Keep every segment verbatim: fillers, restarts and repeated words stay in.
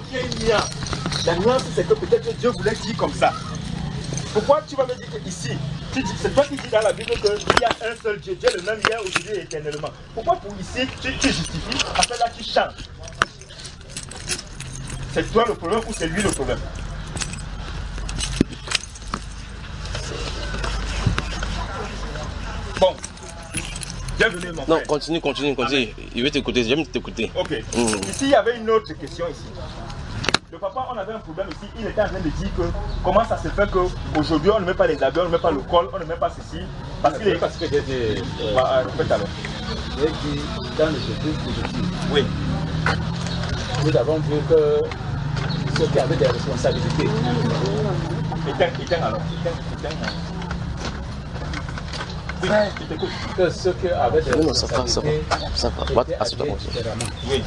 qu'il y a une nuance. La nuance, c'est que peut-être que Dieu voulait dire comme ça. Pourquoi tu vas me dire qu'ici, c'est toi qui dis dans la Bible qu'il y a un seul Dieu, Dieu le même hier, aujourd'hui et éternellement. Pourquoi pour ici, tu, tu justifies, après là tu changes? C'est toi le problème ou c'est lui le problème? Bon. Bienvenue mon frère. Non, continue, continue, continue. Amen. Il veut t'écouter, j'aime t'écouter. Ok. Mm. Ici, il y avait une autre question ici. Le papa, on avait un problème ici. Il était en train de dire que comment ça se fait qu'aujourd'hui, on ne met pas les habits, on ne met pas le col, on ne met pas ceci. Parce qu'il est... Parce que j'ai dit... Euh, bah, répète alors. J'ai dit, dans le service positif, oui. Nous avons vu que ceux qui avaient des responsabilités... Éteins, éteins alors. Éteins, éteins. Oui, je t'écoute. Que ceux qui avaient des non, non, ça va, ça va. Ça va. étaient habillés différemment. Oui.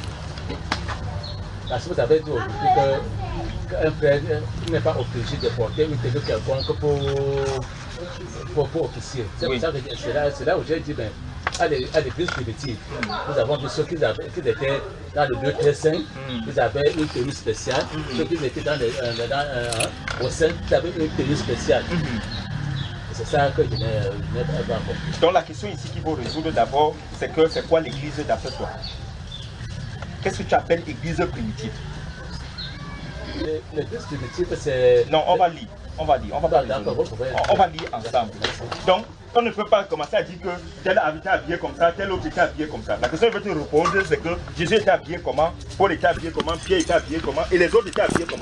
Parce que vous avez dit aujourd'hui qu'un frère n'est pas obligé de porter une tenue quelconque pour, pour, pour officier. C'est oui. pour ça que c'est là, là où j'ai dit, ben, à l'église primitive, nous avons vu ceux qui, avaient, qui étaient dans le lieu très saint, mm. ils avaient une tenue spéciale. Mm. Ceux qui étaient dans, le, dans, dans, au sein, ils avaient une tenue spéciale. Mm. C'est ça que je n'ai pas compris. Donc la question ici qu'il faut résoudre d'abord, c'est que c'est quoi l'église d'après toi? Qu'est-ce que tu appelles église primitive? L'église primitive, c'est... Non, on va lire. On va lire. On va, on, on va lire ensemble. Donc, on ne peut pas commencer à dire que tel était habillé comme ça, tel autre était habillé comme ça. La question que je vais te répondre, c'est que Jésus était habillé comment, Paul était habillé comment, Pierre était habillé comment, et les autres étaient habillés comment?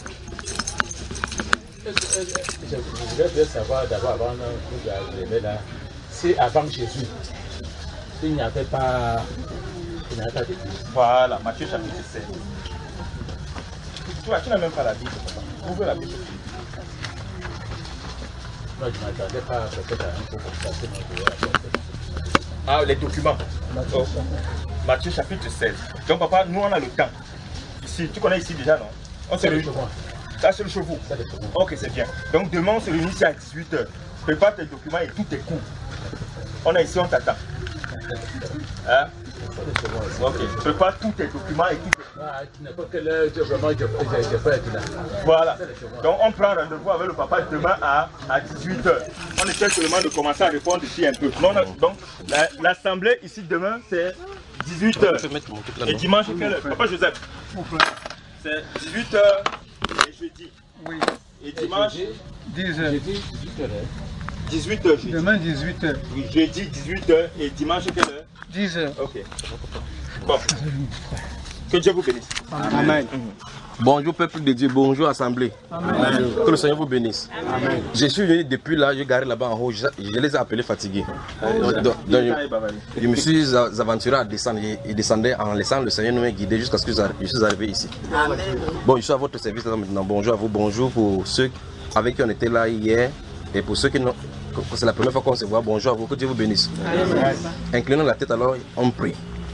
Je voudrais bien savoir d'abord, avant de vous arriver là, si avant Jésus, il n'y avait pas... Voilà, Matthieu chapitre seize. Tu vois, tu n'as même pas la Bible. Ouvre la Bible. Non, je ne m'attendais pas à peut-être un peu comme ça. Ah, les documents. Oh. Matthieu chapitre seize. Donc, papa, nous, on a le temps. Ici, tu connais ici déjà, non? On se réunit. Ça, c'est le chevaux. Ok, c'est bien. Donc, demain, on se réunit ici à dix-huit heures. Prépare tes documents et tout est court. On est ici, on t'attend. Hein? Ok, prépare tous tes documents et tout. Ah, tu n'as pas que l'heure, vraiment, je peux être là. Voilà. Donc, on prend rendez-vous avec le papa demain à, à dix-huit heures. On essaie seulement de commencer à répondre ici un peu. Non, donc, l'assemblée la, ici demain, c'est dix-huit heures. Et dimanche, quelle heure? Papa Joseph. C'est dix-huit heures et jeudi. Oui. Et dimanche, dix heures. dix-huit heures. Demain, dix-huit heures. Oui, jeudi, dix-huit heures. Et dimanche, quelle heure? dix heures. Ok. Bon. Que Dieu vous bénisse. Amen. Amen. Bonjour peuple de Dieu, bonjour assemblée. Amen. Que le Seigneur vous bénisse. Amen. Je suis venu depuis là, je garé là-bas en haut, je, je les ai appelés fatigués. Donc, donc, donc, je, je me suis aventuré à descendre, je descendais en laissant le Seigneur nous guider jusqu'à ce que je suis arrivé ici. Amen. Bon, je suis à votre service là maintenant. Bonjour à vous, bonjour pour ceux avec qui on était là hier et pour ceux qui n'ont... C'est la première fois qu'on se voit, bonjour à vous, que Dieu vous bénisse. Amen. Inclinons la tête alors, on prie.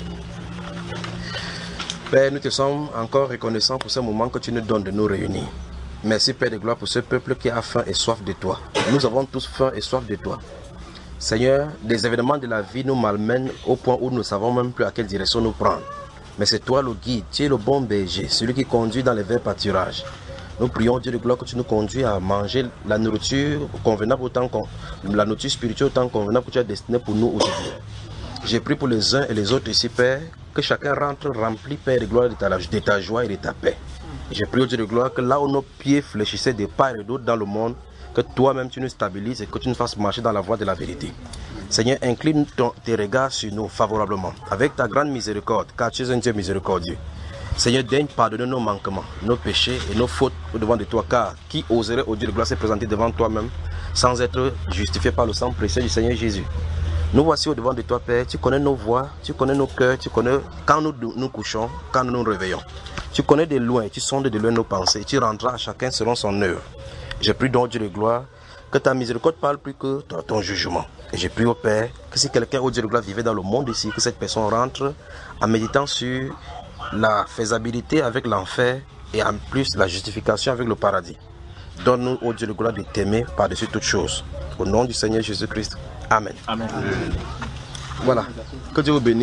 Père, nous te sommes encore reconnaissants pour ce moment que tu nous donnes de nous réunir. Merci Père de gloire pour ce peuple qui a faim et soif de toi. Nous avons tous faim et soif de toi. Seigneur, les événements de la vie nous malmènent au point où nous ne savons même plus à quelle direction nous prendre. Mais c'est toi le guide, tu es le bon berger, celui qui conduit dans les verts pâturages. Nous prions Dieu de gloire que tu nous conduis à manger la nourriture convenable autant qu'on, la nourriture spirituelle autant convenable que tu as destinée pour nous aujourd'hui. J'ai prié pour les uns et les autres ici, Père, que chacun rentre rempli, Père, de gloire de ta, de ta joie et de ta paix. J'ai prié au Dieu de gloire que là où nos pieds fléchissaient de part et d'autre dans le monde, que toi-même tu nous stabilises et que tu nous fasses marcher dans la voie de la vérité. Seigneur, incline ton, tes regards sur nous favorablement, avec ta grande miséricorde, car tu es un Dieu miséricordieux. Seigneur, daigne pardonner nos manquements, nos péchés et nos fautes au-devant de toi, car qui oserait, au Dieu de gloire, se présenter devant toi-même sans être justifié par le sang précieux du Seigneur Jésus. Nous voici au-devant de toi, Père. Tu connais nos voix, tu connais nos cœurs, tu connais quand nous nous couchons, quand nous nous réveillons. Tu connais de loin, tu sondes de loin nos pensées, et tu rendras à chacun selon son œuvre. Je prie donc, Dieu de gloire, que ta miséricorde parle plus que ton, ton jugement. Et je prie au Père que si quelqu'un, au Dieu de gloire, vivait dans le monde ici, que cette personne rentre en méditant sur la faisabilité avec l'enfer et en plus la justification avec le paradis. Donne-nous, ô Dieu de gloire, de t'aimer par-dessus toutes choses. Au nom du Seigneur Jésus-Christ. Amen. Amen. Voilà. Que Dieu vous bénisse.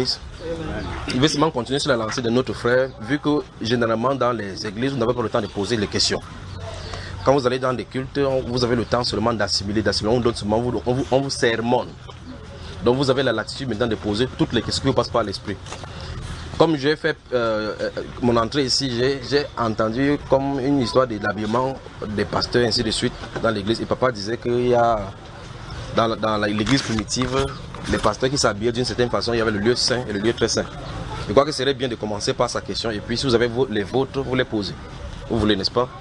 Je vais seulement continuer sur la lancée de notre frère, vu que généralement dans les églises, vous n'avez pas le temps de poser les questions. Quand vous allez dans des cultes, vous avez le temps seulement d'assimiler, d'assimiler, on donne seulement, on vous, on vous sermonne. Donc vous avez la latitude maintenant de poser toutes les questions qui vous passent par l'esprit. Comme j'ai fait euh, mon entrée ici, j'ai entendu comme une histoire de l'habillement des pasteurs, ainsi de suite, dans l'église. Et papa disait qu'il y a, dans, dans l'église primitive, les pasteurs qui s'habillaient d'une certaine façon, il y avait le lieu saint et le lieu très saint. Je crois que ce serait bien de commencer par sa question. Et puis si vous avez les vôtres, vous les posez. Vous voulez, n'est-ce pas?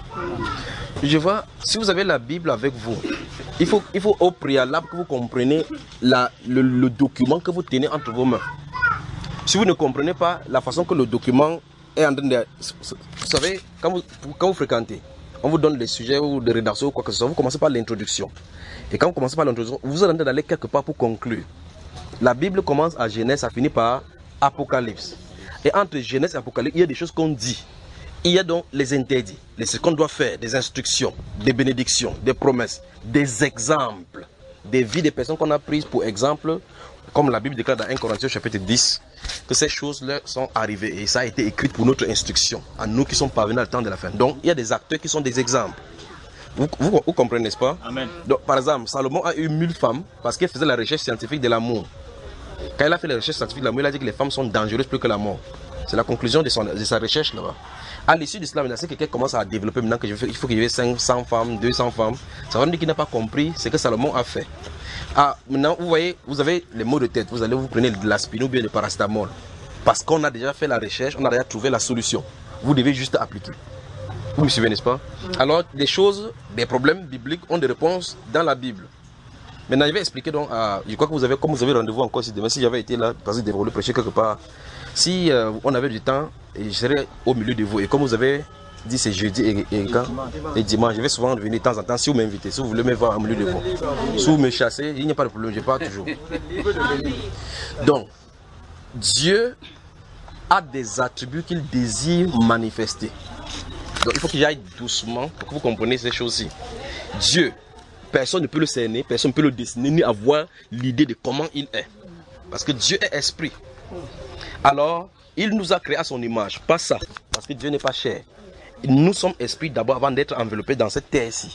Je vois, si vous avez la Bible avec vous, il faut, il faut au préalable que vous compreniez la, le, le document que vous tenez entre vos mains. Si vous ne comprenez pas la façon que le document est en train de... Vous savez, quand vous, quand vous fréquentez, on vous donne les sujets ou des rédactions ou quoi que ce soit, vous commencez par l'introduction. Et quand vous commencez par l'introduction, vous êtes en train d'aller quelque part pour conclure. La Bible commence à Genèse, ça finit par Apocalypse. Et entre Genèse et Apocalypse, il y a des choses qu'on dit. Il y a donc les interdits, les ce qu'on doit faire, des instructions, des bénédictions, des promesses, des exemples, des vies des personnes qu'on a prises pour exemple, comme la Bible déclare dans un Corinthiens chapitre dix, que ces choses-là sont arrivées et ça a été écrit pour notre instruction, à nous qui sommes parvenus à le temps de la fin. Donc il y a des acteurs qui sont des exemples. Vous, vous, vous comprenez, n'est-ce pas? Amen. Donc, par exemple, Salomon a eu mille femmes parce qu'il faisait la recherche scientifique de l'amour. Quand il a fait la recherche scientifique de l'amour, il a dit que les femmes sont dangereuses plus que la mort. C'est la conclusion de, son, de sa recherche là-bas. À l'issue de cela, si quelqu'un commence à développer maintenant qu'il faut qu'il y ait cinq cents femmes, deux cents femmes, ça veut dire qu'il n'a pas compris ce que Salomon a fait. Ah, maintenant, vous voyez, vous avez les maux de tête, vous allez vous prenez de l'aspirine ou bien du paracétamol. Parce qu'on a déjà fait la recherche, on a déjà trouvé la solution. Vous devez juste appliquer. Vous me suivez, n'est-ce pas? Alors, des choses, des problèmes bibliques ont des réponses dans la Bible. Maintenant, je vais expliquer donc, euh, je crois que vous avez, comme vous avez rendez-vous encore si demain, si j'avais été là, parce que je devrais le prêcher quelque part, si euh, on avait du temps, je serais au milieu de vous. Et comme vous avez dit c'est jeudi et, et, quand, et dimanche, je vais souvent venir de temps en temps si vous m'invitez, si vous voulez me voir au milieu de vous. Si vous me chassez, il n'y a pas de problème, je pars toujours. Donc, Dieu a des attributs qu'il désire manifester. Donc il faut qu'il aille doucement pour que vous compreniez ces choses-ci. Dieu, personne ne peut le cerner, personne ne peut le dessiner, ni avoir l'idée de comment il est. Parce que Dieu est esprit. Alors, il nous a créé à son image, pas ça, parce que Dieu n'est pas chair. Nous sommes esprits d'abord avant d'être enveloppés dans cette terre-ci.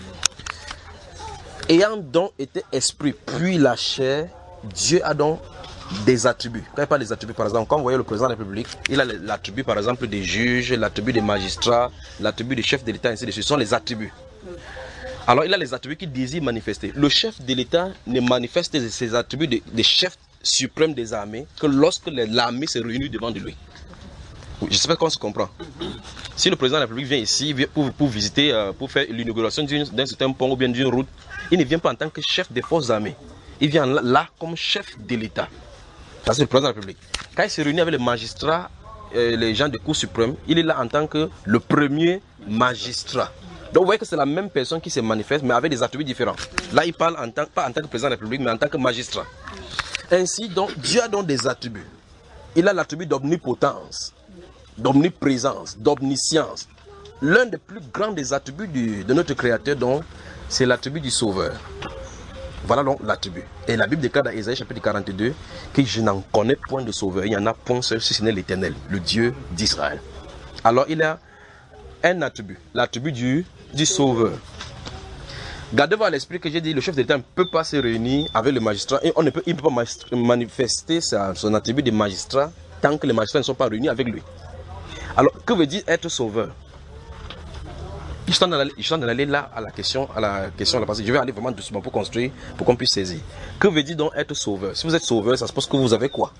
Ayant donc été esprit, puis la chair, Dieu a donc des attributs. Quand il parle des attributs, par exemple, quand vous voyez le président de la République, il a l'attribut par exemple des juges, l'attribut des magistrats, l'attribut des chefs de l'État, ainsi de suite. Ce sont les attributs. Alors il a les attributs qu'il désire manifester. Le chef de l'État ne manifeste ses attributs de, de chef suprême des armées que lorsque l'armée se réunit devant de lui. Je ne sais pas comment on se comprend. Si le président de la République vient ici pour, pour visiter, euh, pour faire l'inauguration d'un certain pont ou bien d'une route, il ne vient pas en tant que chef des forces armées. Il vient là comme chef de l'État. Ça, c'est le président de la République. Quand il se réunit avec les magistrats, euh, les gens de Cour suprême, il est là en tant que le premier magistrat. Donc vous voyez que c'est la même personne qui se manifeste, mais avec des attributs différents. Là, il parle en tant, pas en tant que président de la République, mais en tant que magistrat. Ainsi, donc, Dieu a donc des attributs. Il a l'attribut d'omnipotence, d'omniprésence, d'omniscience. L'un des plus grands des attributs du, de notre Créateur, donc, c'est l'attribut du Sauveur. Voilà donc l'attribut. Et la Bible déclare dans Ésaïe chapitre quarante-deux que je n'en connais point de sauveur. Il n'y en a point seul si ce n'est l'Éternel, le Dieu d'Israël. Alors il a un attribut, l'attribut du, du sauveur. Gardez-vous à l'esprit que j'ai dit, le chef d'État ne peut pas se réunir avec le magistrat et on ne peut, il ne peut pas manifester sa, son attribut de magistrat tant que les magistrats ne sont pas réunis avec lui. Alors que veut dire être sauveur? Je suis en train d'aller là à la question, à la question là, parce que je vais aller vraiment doucement pour construire, pour qu'on puisse saisir. Que veut dire donc être sauveur? Si vous êtes sauveur, ça suppose que vous avez quoi?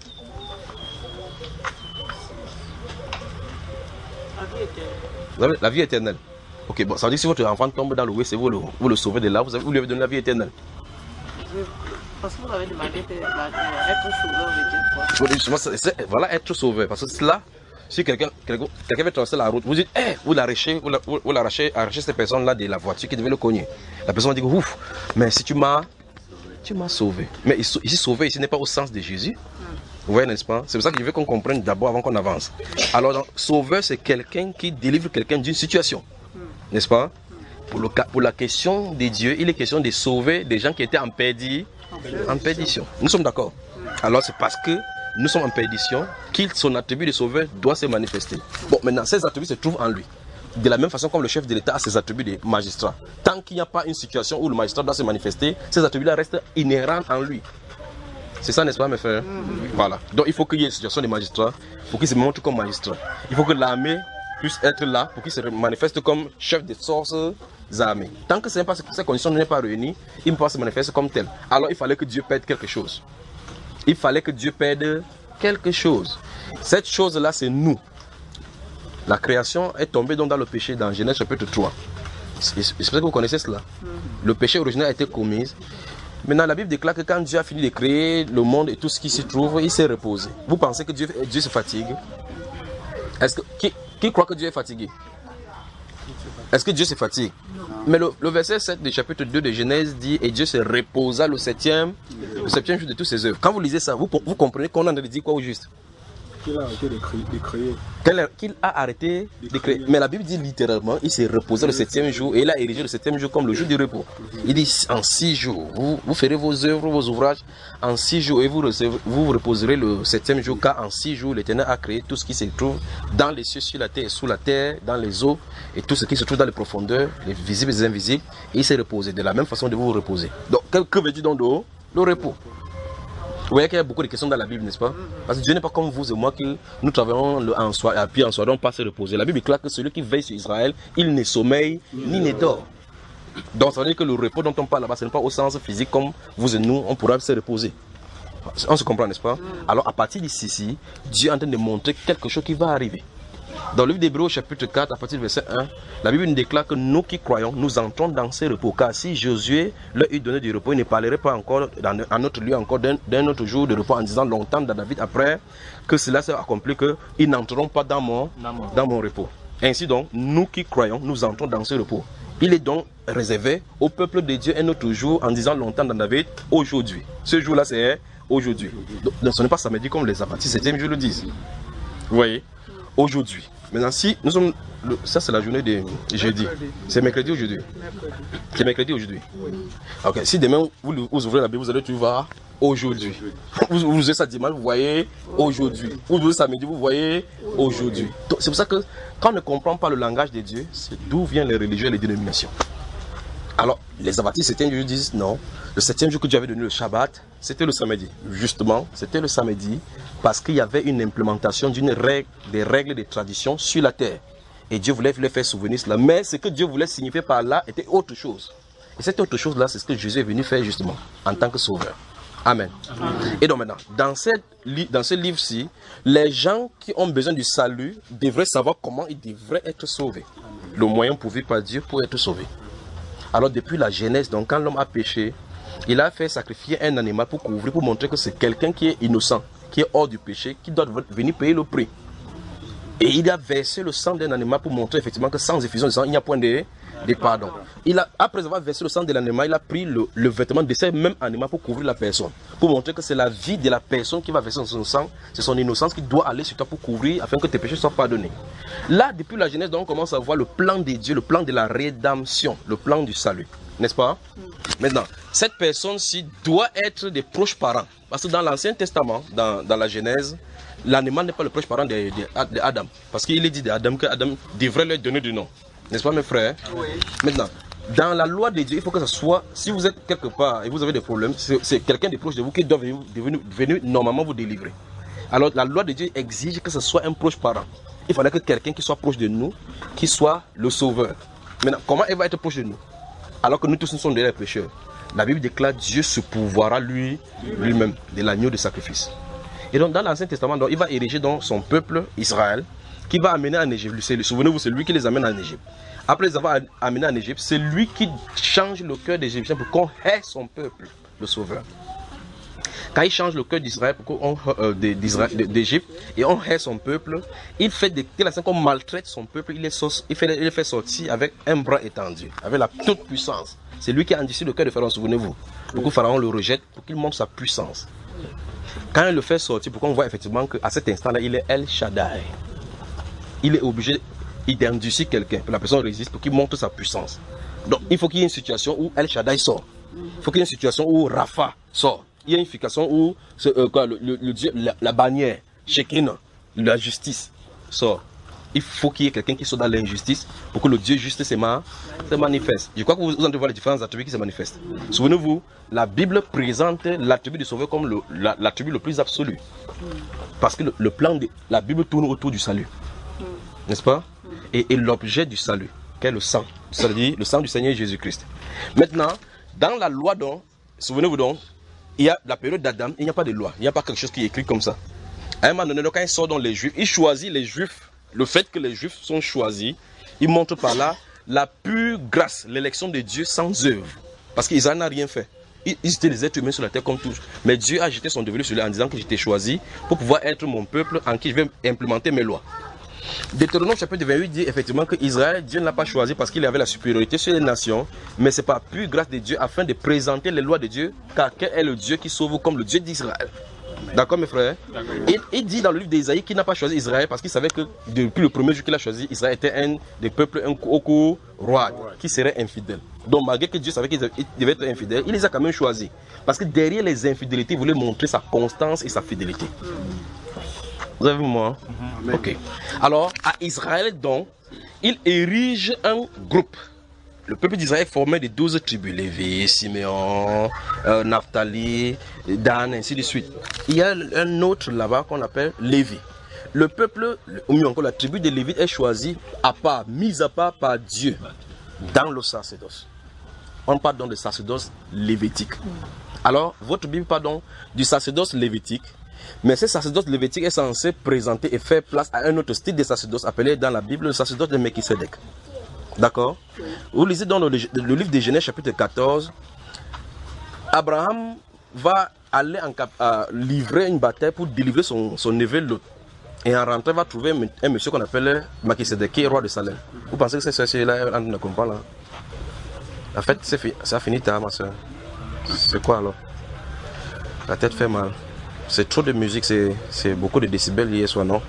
La vie éternelle. Vous avez la vie éternelle. Ok, bon, ça veut dire que si votre enfant tombe dans le W C, vous le, vous le sauvez de là, vous, avez, vous lui avez donné la vie éternelle. Oui, parce que vous avez demandé que être sauveur veut dire quoi? Voilà, être sauveur, parce que là, si quelqu'un quelqu'un quelqu'un veut traverser la route, vous dites, hey, vous l'arrachez, vous, la, vous, vous l'arrachez, arrachez cette personne-là de la voiture qui devait le cogner. La personne va dire, ouf, mais si tu m'as, tu m'as sauvé. Mais ici, sauvé, ici n'est pas au sens de Jésus. Vous voyez, n'est-ce pas? C'est pour ça que je veux qu'on comprenne d'abord avant qu'on avance. Alors, donc, sauveur, c'est quelqu'un qui délivre quelqu'un d'une situation. N'est-ce pas? Pour, le, pour la question de Dieu, il est question de sauver des gens qui étaient en, perdi, en perdition. Nous sommes d'accord. Alors, c'est parce que nous sommes en perdition, qu'il son attribut de sauveur doit se manifester. Bon, maintenant, ces attributs se trouvent en lui. De la même façon comme le chef de l'État a ses attributs de magistrat. Tant qu'il n'y a pas une situation où le magistrat doit se manifester, ces attributs-là restent inhérents en lui. C'est ça, n'est-ce pas, mes frères? Mm-hmm. Voilà. Donc, il faut qu'il y ait une situation de magistrat, pour qu'il se montre comme magistrat. Il faut que l'armée puisse être là, pour qu'il se manifeste comme chef des forces armées. Tant que ce n'est pas, ces conditions ne sont pas réunies, il ne peut pas se manifester comme tel. Alors, il fallait que Dieu perde quelque chose. Il fallait que Dieu perde quelque chose. Cette chose-là, c'est nous. La création est tombée donc dans le péché dans Genèse chapitre trois. J'espère que vous connaissez cela. Le péché originel a été commis. Maintenant, la Bible déclare que quand Dieu a fini de créer le monde et tout ce qui s'y trouve, il s'est reposé. Vous pensez que Dieu, Dieu se fatigue? Est-ce que, qui, qui croit que Dieu est fatigué? Est-ce que Dieu se fatigue? Mais le, le verset sept du chapitre deux de Genèse dit « Et Dieu se reposa le septième, le septième jour de toutes ses œuvres ». Quand vous lisez ça, vous, vous comprenez qu'on a dit quoi au juste? Qu'il a arrêté de créer. De créer. Qu'il a arrêté de, de créer. créer. Mais la Bible dit littéralement, il s'est reposé le septième jour et il a érigé le septième jour comme le jour du repos. Il dit en six jours, vous, vous ferez vos œuvres, vos ouvrages en six jours et vous, recevez, vous vous reposerez le septième jour car en six jours l'Éternel a créé tout ce qui se trouve dans les cieux, sur la terre et sous la terre, dans les eaux et tout ce qui se trouve dans les profondeurs, les visibles et les invisibles. Et il s'est reposé de la même façon de vous reposer. Donc que, que veut dire donc le, le repos? Vous voyez qu'il y a beaucoup de questions dans la Bible, n'est-ce pas? Parce que Dieu n'est pas comme vous et moi que nous travaillons en soi, et puis en soi, on pas se reposer. La Bible est claire que celui qui veille sur Israël, il ne sommeille ni ne dort. Donc ça veut dire que le repos dont on parle là-bas, ce n'est pas au sens physique comme vous et nous, on pourra se reposer. On se comprend, n'est-ce pas? Alors à partir d'ici, Dieu est en train de montrer quelque chose qui va arriver. Dans le livre d'Hébreux chapitre quatre, à partir du verset un, la Bible nous déclare que nous qui croyons, nous entrons dans ce repos. Car si Josué leur eût donné du repos, il ne parlerait pas encore dans un autre lieu encore d'un autre jour de repos en disant longtemps dans David après que cela s'est accompli, qu'ils n'entreront pas dans mon, dans mon repos. Ainsi donc, nous qui croyons, nous entrons dans ce repos. Il est donc réservé au peuple de Dieu un autre jour en disant longtemps dans David, aujourd'hui. Ce jour-là, c'est aujourd'hui. Donc ce n'est pas samedi comme les abattis, septième jour le disent. Vous voyez? Aujourd'hui. Maintenant, si nous sommes. Le, ça, c'est la journée de jeudi. C'est mercredi aujourd'hui. C'est mercredi aujourd'hui. Ok. Si demain vous, vous ouvrez la Bible, vous allez voir aujourd'hui. Vous, vous ouvrez ça dimanche, vous voyez aujourd'hui. Vous ouvrez samedi, vous voyez aujourd'hui. C'est pour ça que quand on ne comprend pas le langage de Dieu, c'est d'où viennent les religieux et les dénominations. Alors, les abattis, septième jour disent non. Le septième jour que Dieu avait donné le Shabbat, c'était le samedi. Justement, c'était le samedi parce qu'il y avait une implémentation d'une règle, des règles, des traditions sur la terre. Et Dieu voulait les faire souvenir cela. Mais ce que Dieu voulait signifier par là était autre chose. Et cette autre chose-là, c'est ce que Jésus est venu faire justement, en tant que sauveur. Amen. Amen. Et donc maintenant, dans, cette, dans ce livre-ci, les gens qui ont besoin du salut devraient savoir comment ils devraient être sauvés. Le moyen pourvu par Dieu pour être sauvé. Alors depuis la Genèse, donc quand l'homme a péché, il a fait sacrifier un animal pour couvrir, pour montrer que c'est quelqu'un qui est innocent, qui est hors du péché, qui doit venir payer le prix. Et il a versé le sang d'un animal pour montrer effectivement que sans effusion de sang, il n'y a point de, de pardon. Il a, après avoir versé le sang de l'animal, il a pris le, le vêtement de ce même animal pour couvrir la personne. Pour montrer que c'est la vie de la personne qui va verser son sang, c'est son innocence qui doit aller sur toi pour couvrir afin que tes péchés soient pardonnés. Là, depuis la Genèse, donc, on commence à voir le plan de Dieu, le plan de la rédemption, le plan du salut. N'est-ce pas? Maintenant, cette personne-ci doit être des proches parents. Parce que dans l'Ancien Testament, dans, dans la Genèse, l'animal n'est pas le proche parent d'Adam. Parce qu'il est dit d'Adam qu'Adam devrait lui donner du nom. N'est-ce pas mes frères? Oui. Maintenant, dans la loi de Dieu, il faut que ce soit, si vous êtes quelque part et vous avez des problèmes, c'est quelqu'un de proche de vous qui doit venir, venir, venir normalement vous délivrer. Alors la loi de Dieu exige que ce soit un proche parent. Il fallait que quelqu'un qui soit proche de nous, qui soit le sauveur. Maintenant, comment il va être proche de nous? Alors que nous tous nous sommes déjà pécheurs. La Bible déclare Dieu se pouvoira lui, lui-même de l'agneau de sacrifice. Et donc dans l'Ancien Testament, donc, il va ériger donc son peuple Israël, qui va amener en Égypte. Souvenez-vous, c'est lui qui les amène en Égypte. Après les avoir amenés en Égypte, c'est lui qui change le cœur des Égyptiens pour qu'on hait son peuple, le sauveur. Quand il change le cœur d'Israël, euh, d'Égypte, et on hait son peuple, il fait de telle façon qu'on maltraite son peuple, il, est, il, fait, il le fait sortir avec un bras étendu, avec la toute puissance. C'est lui qui a endurci le cœur de Pharaon, souvenez-vous. Beaucoup Pharaon le rejette pour qu'il montre sa puissance. Quand il le fait sortir, pour qu'on voit effectivement qu'à cet instant-là, il est El Shaddai. Il est obligé d'endurcir quelqu'un, que la personne résiste pour qu'il montre sa puissance. Donc il faut qu'il y ait une situation où El Shaddai sort. Il faut qu'il y ait une situation où Rapha sort. il y a une fixation où euh, quoi, le, le, le Dieu, la, la bannière, Shekinah, la justice sort. Il faut qu'il y ait quelqu'un qui soit dans l'injustice pour que le Dieu juste se, ma, se manifeste. Je crois que vous, vous entendez voir les différents attributs qui se manifestent. Souvenez-vous, la Bible présente l'attribut du Sauveur comme le, la, l'attribut le plus absolu. Parce que le, le plan de la Bible tourne autour du salut. N'est-ce pas? Et, et l'objet du salut, qui est le sang. C'est-à-dire le sang du Seigneur Jésus-Christ. Maintenant, dans la loi donc, souvenez-vous donc, il y a la période d'Adam, il n'y a pas de loi. Il n'y a pas quelque chose qui est écrit comme ça. À un moment donné, quand il sort dans les Juifs, il choisit les Juifs. Le fait que les Juifs sont choisis, il montre par là la pure grâce, l'élection de Dieu sans œuvre. Parce qu'Israël n'a rien fait. Ils étaient des êtres humains sur la terre comme tous. Mais Dieu a jeté son devoir sur eux en disant que j'étais choisi pour pouvoir être mon peuple en qui je vais implémenter mes lois. Deutéronome chapitre vingt-huit dit effectivement que Israël, Dieu ne l'a pas choisi parce qu'il avait la supériorité sur les nations, mais c'est par pure grâce de Dieu afin de présenter les lois de Dieu, car quel est le Dieu qui sauve comme le Dieu d'Israël. D'accord mes frères? Il, il dit dans le livre d'Ésaïe qu'il n'a pas choisi Israël parce qu'il savait que depuis le premier jour qu'il a choisi, Israël était un des peuples, un au roi qui serait infidèle. Donc malgré que Dieu savait qu'il devait être infidèle, il les a quand même choisis. Parce que derrière les infidélités, il voulait montrer sa constance et sa fidélité. Vous avez vu moi? Mm-hmm. Ok. Alors à Israël donc, il érige un groupe. Le peuple d'Israël est formé de douze tribus, Lévi, Siméon, euh, Naphtali, Dan, ainsi de suite. Il y a un autre là-bas qu'on appelle Lévi. Le peuple, ou mieux encore la tribu de Lévi est choisie à part, mise à part par Dieu dans le sacerdoce. On parle donc de sacerdoce lévitique. Alors, votre Bible parle donc du sacerdoce lévitique, mais ce sacerdoce lévitique est censé présenter et faire place à un autre style de sacerdoce appelé dans la Bible le sacerdoce de Melchisedec. D'accord? Vous lisez dans le, le livre de Genèse chapitre quatorze, Abraham va aller en cap, à livrer une bataille pour délivrer son, son neveu Lot. Et en rentrant, il va trouver un, un monsieur qu'on appelle Melchisedec, qui est roi de Salem. Vous pensez que c'est celui-là, on ne comprend là? En fait, c'est ça a fini tard, ma soeur. C'est quoi alors? La tête fait mal. C'est trop de musique, c'est beaucoup de décibels hier soir, non?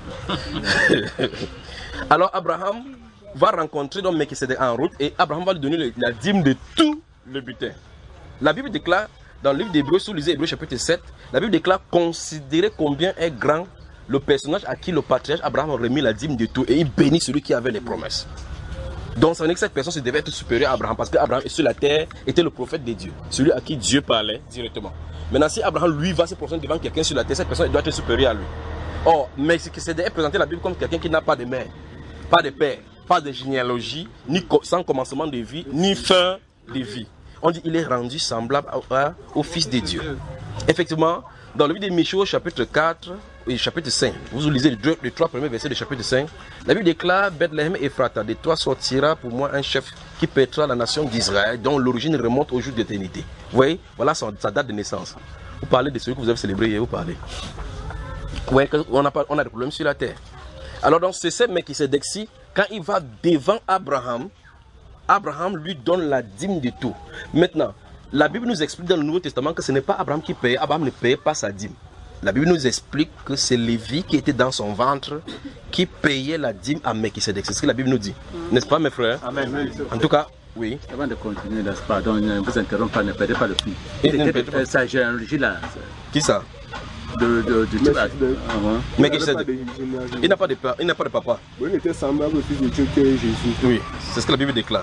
Alors Abraham va rencontrer donc Melchisedec en route et Abraham va lui donner le, la dîme de tout le butin. La Bible déclare, dans le livre d'Hébreux, sous lisez Hébreux chapitre sept, la Bible déclare considérer combien est grand le personnage à qui le patriarche Abraham a remis la dîme de tout et il bénit celui qui avait les promesses. Donc ça veut dire que cette personne se devait être supérieure à Abraham parce qu'Abraham sur la terre était le prophète de Dieu, celui à qui Dieu parlait directement. Maintenant si Abraham lui va se présenter devant quelqu'un sur la terre, cette personne doit être supérieure à lui. Or, Melchisedec est présenté la Bible comme quelqu'un qui n'a pas de mère, pas de père, pas de généalogie, ni sans commencement de vie, ni fin de vie. On dit qu'il est rendu semblable à, à, au Fils de Dieu. Effectivement, dans le livre de Michée, chapitre quatre et chapitre cinq, vous lisez les, deux, les trois premiers versets du chapitre cinq, la Bible déclare Bethléem et Ephrata, de toi sortira pour moi un chef qui pètera la nation d'Israël, dont l'origine remonte au jour d'éternité. Vous voyez, voilà sa, sa date de naissance. Vous parlez de celui que vous avez célébré hier, vous parlez. Vous voyez qu'on a, on a des problèmes sur la terre. Alors donc c'est ce Melchisedec-ci, quand il va devant Abraham, Abraham lui donne la dîme de tout. Maintenant, la Bible nous explique dans le Nouveau Testament que ce n'est pas Abraham qui payait, Abraham ne payait pas sa dîme. La Bible nous explique que c'est Lévi qui était dans son ventre qui payait la dîme à Melchisedec. C'est ce que la Bible nous dit. N'est-ce pas mes frères? Amen. En tout cas, oui. Avant de continuer, pardon, ne vous interrompez pas, ne perdez pas le fil. Et sa généalogie là. Qui ça? De, de, de, de, de, mais il n'a pas de père, il n'a pas de papa. Il était semblable au Fils de Dieu qui est Jésus. Oui, c'est ce que la Bible déclare.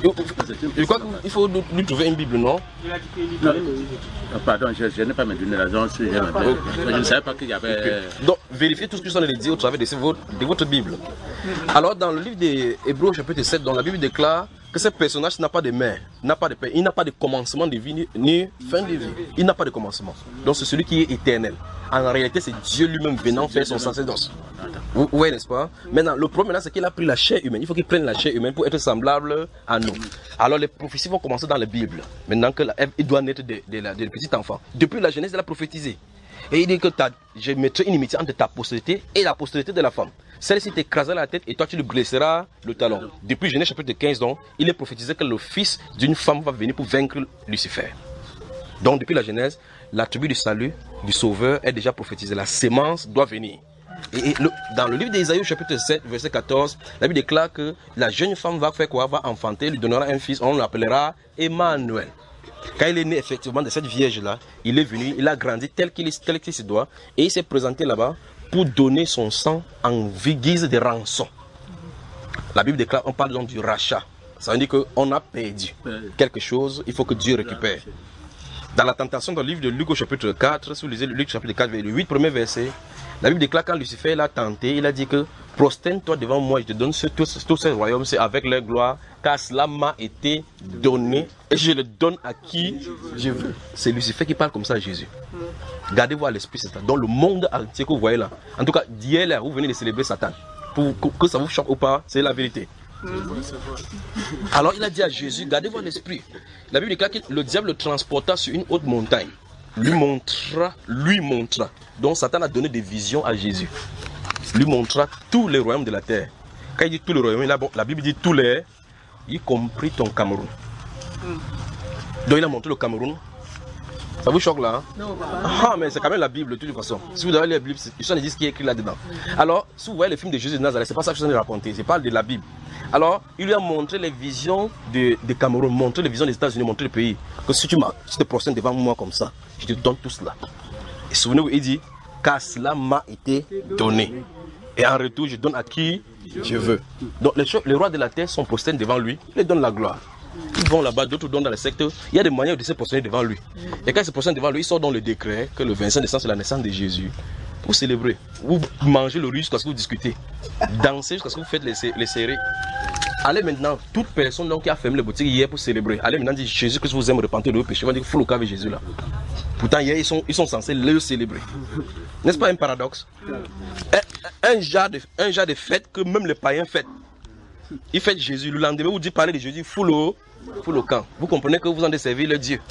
Je crois qu'il faut lui trouver une Bible, non? Non, pardon, je, je n'ai pas me donné la raison. Je, je ne savais pas qu'il y avait. Okay. Donc, vérifiez tout ce que je suis en train de dire au travers de, de votre Bible. Alors, dans le livre des Hébreux, chapitre sept, dont la Bible déclare que ce personnage n'a pas de mère, n'a pas de père, il n'a pas de commencement de vie ni, ni fin de vie. Il n'a pas de commencement. Donc, c'est celui qui est éternel. En réalité, c'est Dieu lui-même venant faire son sacerdoce. Oui, n'est-ce pas? Maintenant, le problème, c'est qu'il a pris la chair humaine. Il faut qu'il prenne la chair humaine pour être semblable à nous. Alors, les prophéties vont commencer dans la Bible. Maintenant qu'il doit naître de, de, de, de petits enfants. Depuis la Genèse, il a prophétisé. Et il dit que je mettrai une inimitié entre ta postérité et la postérité de la femme. Celle-ci t'écrasera la tête et toi tu lui blesseras le talon. Depuis Genèse chapitre quinze, donc, il est prophétisé que le fils d'une femme va venir pour vaincre Lucifer. Donc, depuis la Genèse, l'attribut du salut, du sauveur est déjà prophétisé. La sémence doit venir. Et, et le, dans le livre d'Ésaïe, chapitre sept, verset quatorze, la Bible déclare que la jeune femme va faire quoi? Va enfanter, lui donnera un fils, on l'appellera Emmanuel. Quand il est né effectivement de cette vierge-là, il est venu, il a grandi tel qu'il tel qu'il se doit, et il s'est présenté là-bas pour donner son sang en guise de rançon. La Bible déclare, on parle donc du rachat. Ça veut dire qu'on a perdu quelque chose, il faut que Dieu récupère. Dans la tentation, dans le livre de Luc au chapitre quatre, si vous lisez Luc chapitre quatre, le huit premier verset, la Bible déclare quand Lucifer l'a tenté, il a dit que prosterne-toi devant moi, je te donne ce, tous, tous ces royaumes, c'est avec leur gloire, car cela m'a été donné et je le donne à qui je veux. C'est Lucifer qui parle comme ça à Jésus. Gardez-vous à l'esprit, c'est ça. Dans le monde entier que vous voyez là, en tout cas, d'hier là, vous venez de célébrer Satan. Pour que ça vous choque ou pas, c'est la vérité. Alors il a dit à Jésus, gardez-vous à l'esprit. La Bible déclare que le diable le transporta sur une haute montagne. Lui montra, lui montra. Donc Satan a donné des visions à Jésus. Lui montra tous les royaumes de la terre. Quand il dit tous les royaumes, la, la Bible dit tous les, y compris ton Cameroun. Donc il a montré le Cameroun. Ça vous choque là, hein? Non, ah, mais c'est quand même la Bible de toute façon. Si vous avez la Bible, ils sont dit ce qui est écrit là-dedans. Alors, si vous voyez les films de Jésus de Nazareth, c'est pas ça que je suis en train de raconter, je parle de la Bible. Alors, il lui a montré les visions de, de Cameroun, montré les visions des États-Unis, montré le pays. Que si tu, tu te prosternes devant moi comme ça, je te donne tout cela. Et souvenez-vous, il dit, car cela m'a été donné. Et en retour, je donne à qui je veux. Donc, les, les rois de la terre sont prosternés devant lui, il leur donne la gloire. Ils vont là-bas, d'autres donnent dans le secteur. Il y a des manières de se prosterner devant lui. Et quand ils se prosternent devant lui, ils sortent dans le décret que le vingt-cinq décembre, c'est la naissance de Jésus. Vous célébrez, vous mangez le riz jusqu'à ce que vous discutez, dansez jusqu'à ce que vous faites les, les serrés. Allez maintenant, toute personne donc, qui a fermé les boutiques hier pour célébrer, allez maintenant dire Jésus que vous aimez repentir de vos péchés. On va dire qu'il faut le cas avec Jésus là. Pourtant hier ils sont, ils sont censés le célébrer. N'est-ce pas un paradoxe? Un, un, genre de, un genre de fête que même les païens fêtent. Ils fêtent Jésus, le lendemain vous dites parler de Jésus, faut le, faut le camp. Vous comprenez que vous en desservez le Dieu.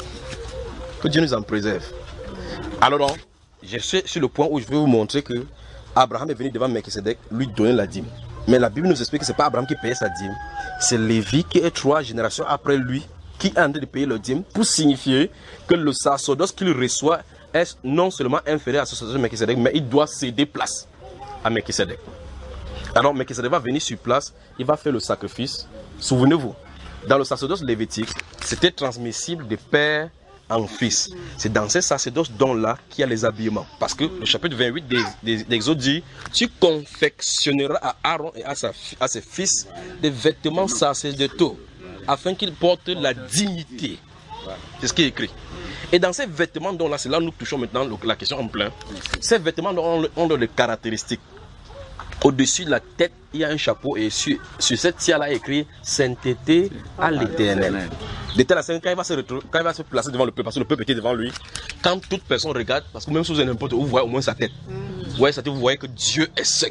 Que Dieu nous en préserve. Alors donc, je suis sur le point où je vais vous montrer que Abraham est venu devant Melchisedec lui donner la dîme. Mais la Bible nous explique que ce n'est pas Abraham qui payait sa dîme, c'est Lévi qui est trois générations après lui qui est en train de payer le dîme pour signifier que le sacerdoce qu'il reçoit est non seulement inférieur à ce sacerdoce de Melchisedec, mais il doit céder place à Melchisedec. Alors Melchisedec va venir sur place, il va faire le sacrifice. Souvenez-vous, dans le sacerdoce lévitique, c'était transmissible de père en fils. C'est dans ces sacerdoces dont-là qu'il y a les habillements. Parce que le chapitre vingt-huit d'Exode dit, tu confectionneras à Aaron et à, sa, à ses fils des vêtements sacerdotaux, afin qu'ils portent la dignité. C'est ce qui est écrit. Et dans ces vêtements dont-là, c'est là que nous touchons maintenant la question en plein. Ces vêtements ont, ont des caractéristiques. Au-dessus de la tête, il y a un chapeau et sur, sur cette tia-là écrit sainteté à l'Éternel. De telle sorte quand il va se retrouver, quand il va se placer devant le peuple, parce que le peuple était devant lui, quand toute personne regarde, parce que même si vous êtes n'importe où, vous voyez au moins sa tête. Vous voyez sa tête, vous voyez que Dieu est saint.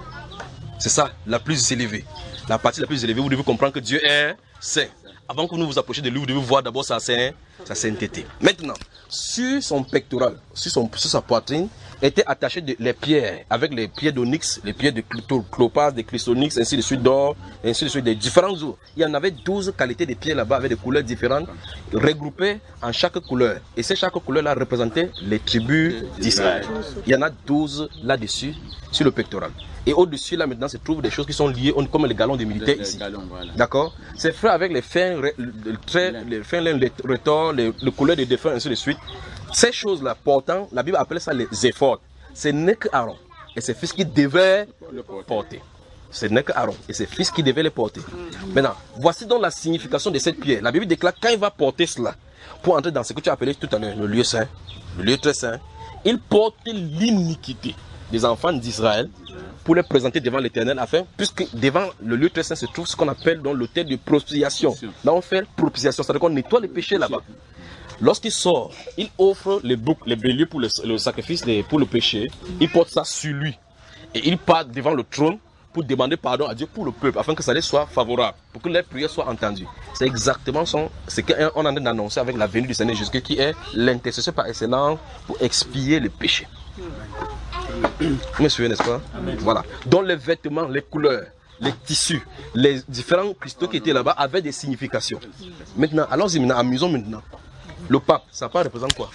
C'est ça, la plus élevée. La partie la plus élevée, vous devez comprendre que Dieu est saint. Avant que vous vous approchiez de lui, vous devez voir d'abord sa, saint, sa sainteté. Maintenant, sur son pectoral, sur, son, sur sa poitrine, étaient attachées de, les pierres, avec les pierres d'onyx, les pierres de clopas, de chrysonix, ainsi de suite d'or, ainsi de suite des différents eaux. Il y en avait douze qualités de pierres là-bas avec des couleurs différentes, regroupées en chaque couleur. Et ces chaque couleur-là représentait les tribus d'Israël. Il y en a douze là-dessus, sur le pectoral. Et au-dessus, là, maintenant, se trouvent des choses qui sont liées, comme les galons des militaires ici. Voilà. D'accord? C'est fait avec les fins, les traits, les fins, les retors, les, les couleurs des défunts, ainsi de suite. Ces choses-là, pourtant, la Bible appelle ça les éphodes. Ce n'est que Aaron et ses fils qui devaient le porter. Ce n'est que Aaron et ses fils qui devaient les porter. Maintenant, voici donc la signification de cette pierre. La Bible déclare quand il va porter cela, pour entrer dans ce que tu as appelé tout à l'heure le lieu saint, le lieu très saint, il porte l'iniquité des enfants d'Israël pour les présenter devant l'Éternel, afin, puisque devant le lieu très saint se trouve ce qu'on appelle dans l'autel de propitiation. Là, on fait propitiation, c'est-à-dire qu'on nettoie les péchés là-bas. Lorsqu'il sort, il offre les boucs, les béliers pour le, le sacrifice, les, pour le péché. Il porte ça sur lui. Et il part devant le trône pour demander pardon à Dieu pour le peuple, afin que ça lui soit favorable, pour que les prières soient entendues. C'est exactement son, ce qu'on est en train d'annoncer avec la venue du Seigneur Jésus, qui est l'intercession par excellence pour expier les péchés. Vous me suivez, n'est-ce pas? Amen. Voilà. Donc les vêtements, les couleurs, les tissus, les différents cristaux qui étaient là-bas avaient des significations. Maintenant, allons-y maintenant, amusons maintenant. Le pape, ça part représente quoi?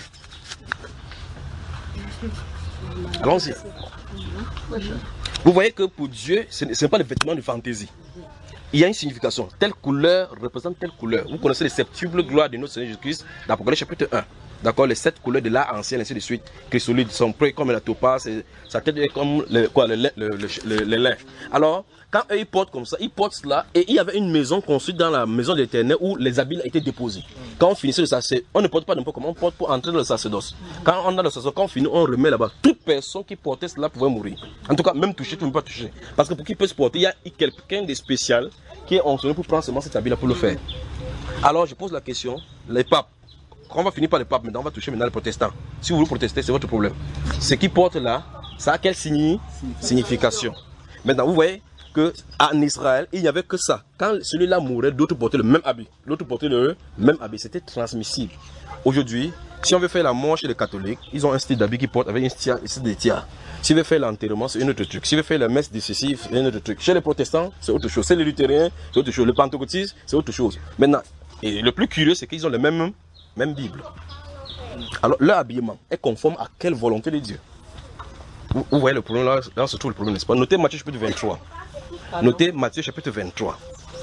Allons-y. Vous voyez que pour Dieu, ce n'est pas le vêtement de fantaisie. il y a une signification. Telle couleur représente telle couleur. Vous connaissez les septuples gloires de notre Seigneur Jésus-Christ d'Apocalypse chapitre un. D'accord, les sept couleurs de l'art ancien, ainsi de suite. Chrysolite, son près comme la topaze, sa tête est comme le, quoi, le, le, le, le, le lin. Alors, quand eux ils portent comme ça, ils portent cela, et il y avait une maison construite dans la maison de l'Éternel où les habits étaient déposés. Quand on finissait le sacerdoce, on ne porte pas n'importe comment, on porte pour entrer dans le sacerdoce. Quand on a le sacerdoce, quand on finit, on remet là-bas. Toute personne qui portait cela pouvait mourir. En tout cas, même toucher, tu ne peux pas toucher. Parce que pour qu'il puisse porter, il y a quelqu'un de spécial qui est entraîné pour prendre seulement cet habit-là pour le faire. Alors, je pose la question, les papes. Quand on va finir par les papes, maintenant on va toucher maintenant les protestants. Si vous voulez protester, c'est votre problème. Ce qui porte là, ça a quelle signi signification? Maintenant, vous voyez qu'en Israël, il n'y avait que ça. Quand celui-là mourait, d'autres portaient le même habit. L'autre portait le même habit. C'était transmissible. Aujourd'hui, si on veut faire la mort chez les catholiques, ils ont un style d'habit qu'ils portent avec un style de tiare. Si on veut faire l'enterrement, c'est un autre truc. Si on veut faire la messe décisive, c'est un autre truc. Chez les protestants, c'est autre chose. Chez les luthériens, c'est autre chose. Les pentecôtistes, c'est autre chose. Maintenant, et le plus curieux, c'est qu'ils ont le même Même Bible. Alors leur habillement est conforme à quelle volonté de Dieu? Vous, vous voyez le problème là, là se trouve le problème, n'est-ce pas? Notez Matthieu chapitre vingt-trois. Notez Matthieu chapitre vingt-trois.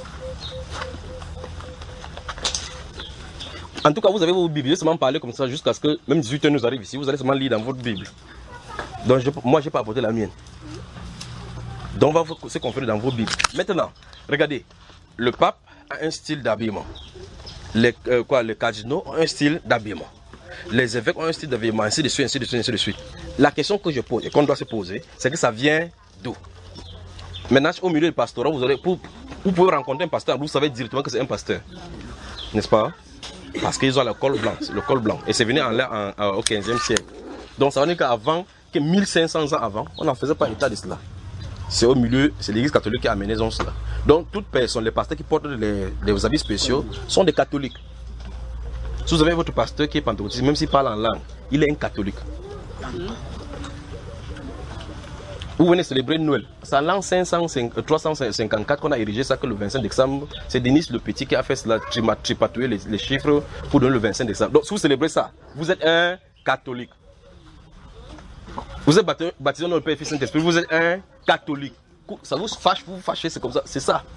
En tout cas, vous avez vos Bibles, seulement parler comme ça jusqu'à ce que même dix-huit heures nous arrive ici. Vous allez seulement lire dans votre Bible. Donc je, moi, je n'ai pas apporté la mienne. Donc on va se confondre dans vos Bibles. Maintenant, regardez, le pape a un style d'habillement. Les, euh, quoi, les cardinaux ont un style d'habillement. Les évêques ont un style d'habillement, ainsi de suite, ainsi de suite, ainsi de suite. La question que je pose et qu'on doit se poser, c'est que ça vient d'où? Maintenant, au milieu du pastorat, vous, aurez, pour, vous pouvez rencontrer un pasteur, vous savez directement que c'est un pasteur. N'est-ce pas? Parce qu'ils ont le col blanc, le col blanc. Et c'est venu en, en, en, au quinzième siècle. Donc ça veut dire qu'avant, que mille cinq cents ans avant, on n'en faisait pas état de cela. C'est au milieu, c'est l'église catholique qui a amené cela. Donc, toute personne, les pasteurs qui portent les, les habits spéciaux sont des catholiques. Si vous avez votre pasteur qui est pentecôtiste, même s'il parle en langue, il est un catholique. Vous venez célébrer Noël. C'est en l'an trois cent cinquante-quatre qu'on a érigé ça, que le vingt-cinq décembre, c'est Denis le Petit qui a fait cela, tripatouiller les, les chiffres pour donner le vingt-cinq décembre. Donc, si vous célébrez ça, vous êtes un catholique. Vous êtes baptisé dans le Père, Fils, Saint-Esprit, vous êtes un catholique. Ça vous fâche, vous vous fâchez, c'est comme ça, c'est ça.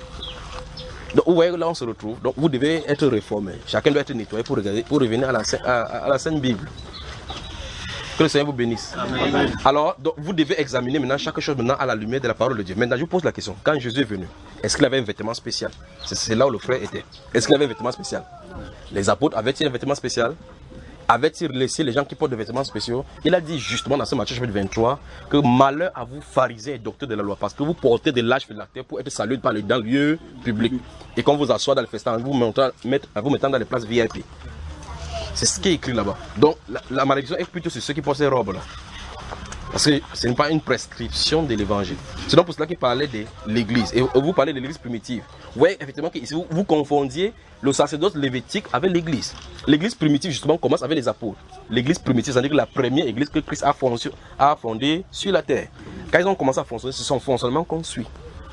Donc vous voyez, là on se retrouve, donc vous devez être réformé. Chacun doit être nettoyé pour, regarder, pour revenir à la, à, à la Sainte Bible. Que le Seigneur vous bénisse. Amen. Alors, donc, vous devez examiner maintenant chaque chose maintenant à la lumière de la parole de Dieu. Maintenant, je vous pose la question, quand Jésus est venu, est-ce qu'il avait un vêtement spécial? C'est là où le frère était. Est-ce qu'il avait un vêtement spécial? Les apôtres avaient-ils un vêtement spécial? Avait-il laissé les gens qui portent des vêtements spéciaux? Il a dit justement dans ce Matthieu chapitre vingt-trois que malheur à vous pharisiens et docteurs de la loi, parce que vous portez des lâches phylactères pour être salués par les dans le lieu public. Et quand vous assoit dans le festin, vous mettant, vous mettant dans les places V I P. C'est ce qui est écrit là-bas. Donc la, la malédiction est plutôt sur ceux qui portent ces robes là. Parce que ce n'est pas une prescription de l'évangile. C'est donc pour cela qu'il parlait de l'église. Et vous parlez de l'église primitive. Vous voyez effectivement que ici vous, vous confondiez le sacerdoce lévitique avec l'église. L'église primitive justement commence avec les apôtres. L'église primitive, c'est-à-dire que la première église que Christ a fondée, a fondée sur la terre. Quand ils ont commencé à fonctionner, ce sont fonctionnements qu'on suit.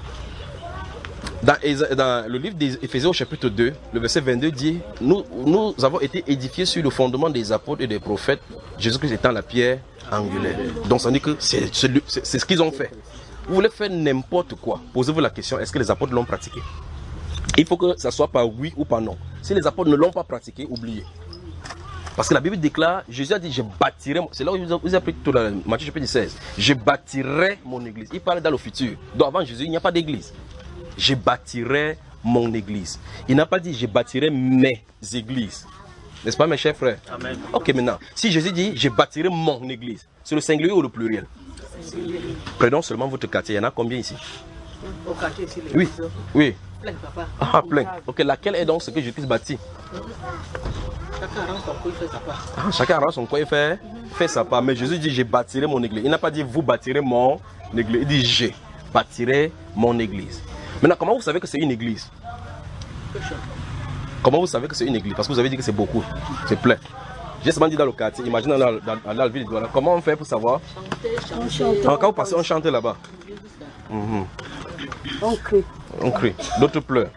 Dans, dans le livre d'Éphésiens au chapitre deux, le verset vingt-deux dit, nous, nous avons été édifiés sur le fondement des apôtres et des prophètes, Jésus-Christ étant la pierre angulaire. Donc ça dit que c'est ce qu'ils ont fait. Vous voulez faire n'importe quoi, posez-vous la question, est-ce que les apôtres l'ont pratiqué? Il faut que ça soit par oui ou par non. Si les apôtres ne l'ont pas pratiqué, oubliez. Parce que la Bible déclare, Jésus a dit, je bâtirai, c'est là où vous avez pris tout le Matthieu chapitre seize, je bâtirai mon église. Il parle dans le futur. Donc avant Jésus, il n'y a pas d'église. Je bâtirai mon église. Il n'a pas dit, je bâtirai mes églises. N'est-ce pas mes chers frères? Amen. Ok, maintenant, si Jésus dit, je bâtirai mon église, c'est le singulier ou le pluriel? Prenons seulement votre quartier, il y en a combien ici? Au quartier ici, les oui, oui. Plein, papa. Ah, plein. Ok, laquelle est donc ce que Jésus bâtit? Chacun arrange son coin, il fait sa part. Ah, chacun arrange son coin, il fait, fait sa part. Mais Jésus dit, je bâtirai mon église. Il n'a pas dit, vous bâtirez mon église. Il dit, je bâtirai mon église. Maintenant, comment vous savez que c'est une église? Comment vous savez que c'est une église? Parce que vous avez dit que c'est beaucoup, c'est plein. J'ai seulement dit dans le quartier, imaginez dans la, dans, dans la ville de Douala. Comment on fait pour savoir? On chante. Quand vous passez, on chante là-bas. Mm-hmm. On crie. On crie. D'autres pleurent.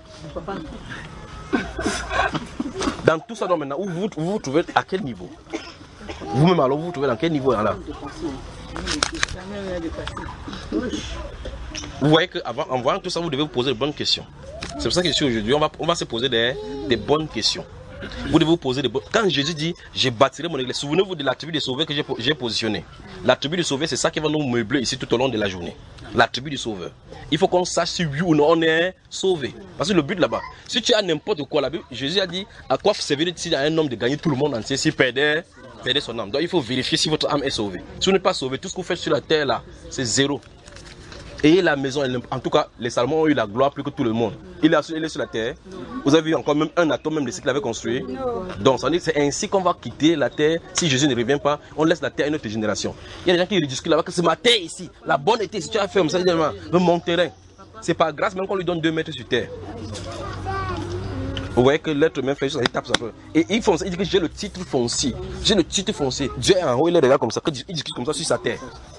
Dans tout ça, donc, maintenant, où vous, vous vous trouvez à quel niveau? Vous-même alors, vous vous trouvez dans quel niveau là? Vous voyez qu'en voyant tout ça, vous devez vous poser de bonnes questions. C'est pour ça que ici aujourd'hui, on va, on va se poser des, des bonnes questions. Vous devez vous poser des bonnes... Quand Jésus dit, je bâtirai mon église, souvenez-vous de la tribu des sauveurs que j'ai positionnée. La tribu des sauveurs, c'est ça qui va nous meubler ici tout au long de la journée. La tribu des sauveurs. Il faut qu'on sache si oui ou non on est sauvé. Parce que le but là-bas, si tu as n'importe quoi, la Bible, Jésus a dit, à quoi servirait-il à un homme de gagner tout le monde entier s'il perdait, perdait son âme. Donc il faut vérifier si votre âme est sauvée. Si vous n'êtes pas sauvé, tout ce que vous faites sur la terre là, c'est zéro. Et la maison, en tout cas, les Salomons ont eu la gloire plus que tout le monde. Il est, il est sur la terre. Vous avez vu encore même un atome, même de ce qu'il avait construit. Donc, c'est ainsi qu'on va quitter la terre. Si Jésus ne revient pas, on laisse la terre à une autre génération. Il y a des gens qui discutent là-bas que c'est ma terre ici. La bonne était ici. Tu as fait comme ça, il dit, mon terrain. C'est pas grâce même qu'on lui donne deux mètres sur terre. Vous voyez que l'être humain fait juste, il tape ça. Et il, fonce, il dit que j'ai le titre foncier. J'ai le titre foncier. Dieu est en haut, il est regarde comme ça. Il discute comme ça sur sa terre.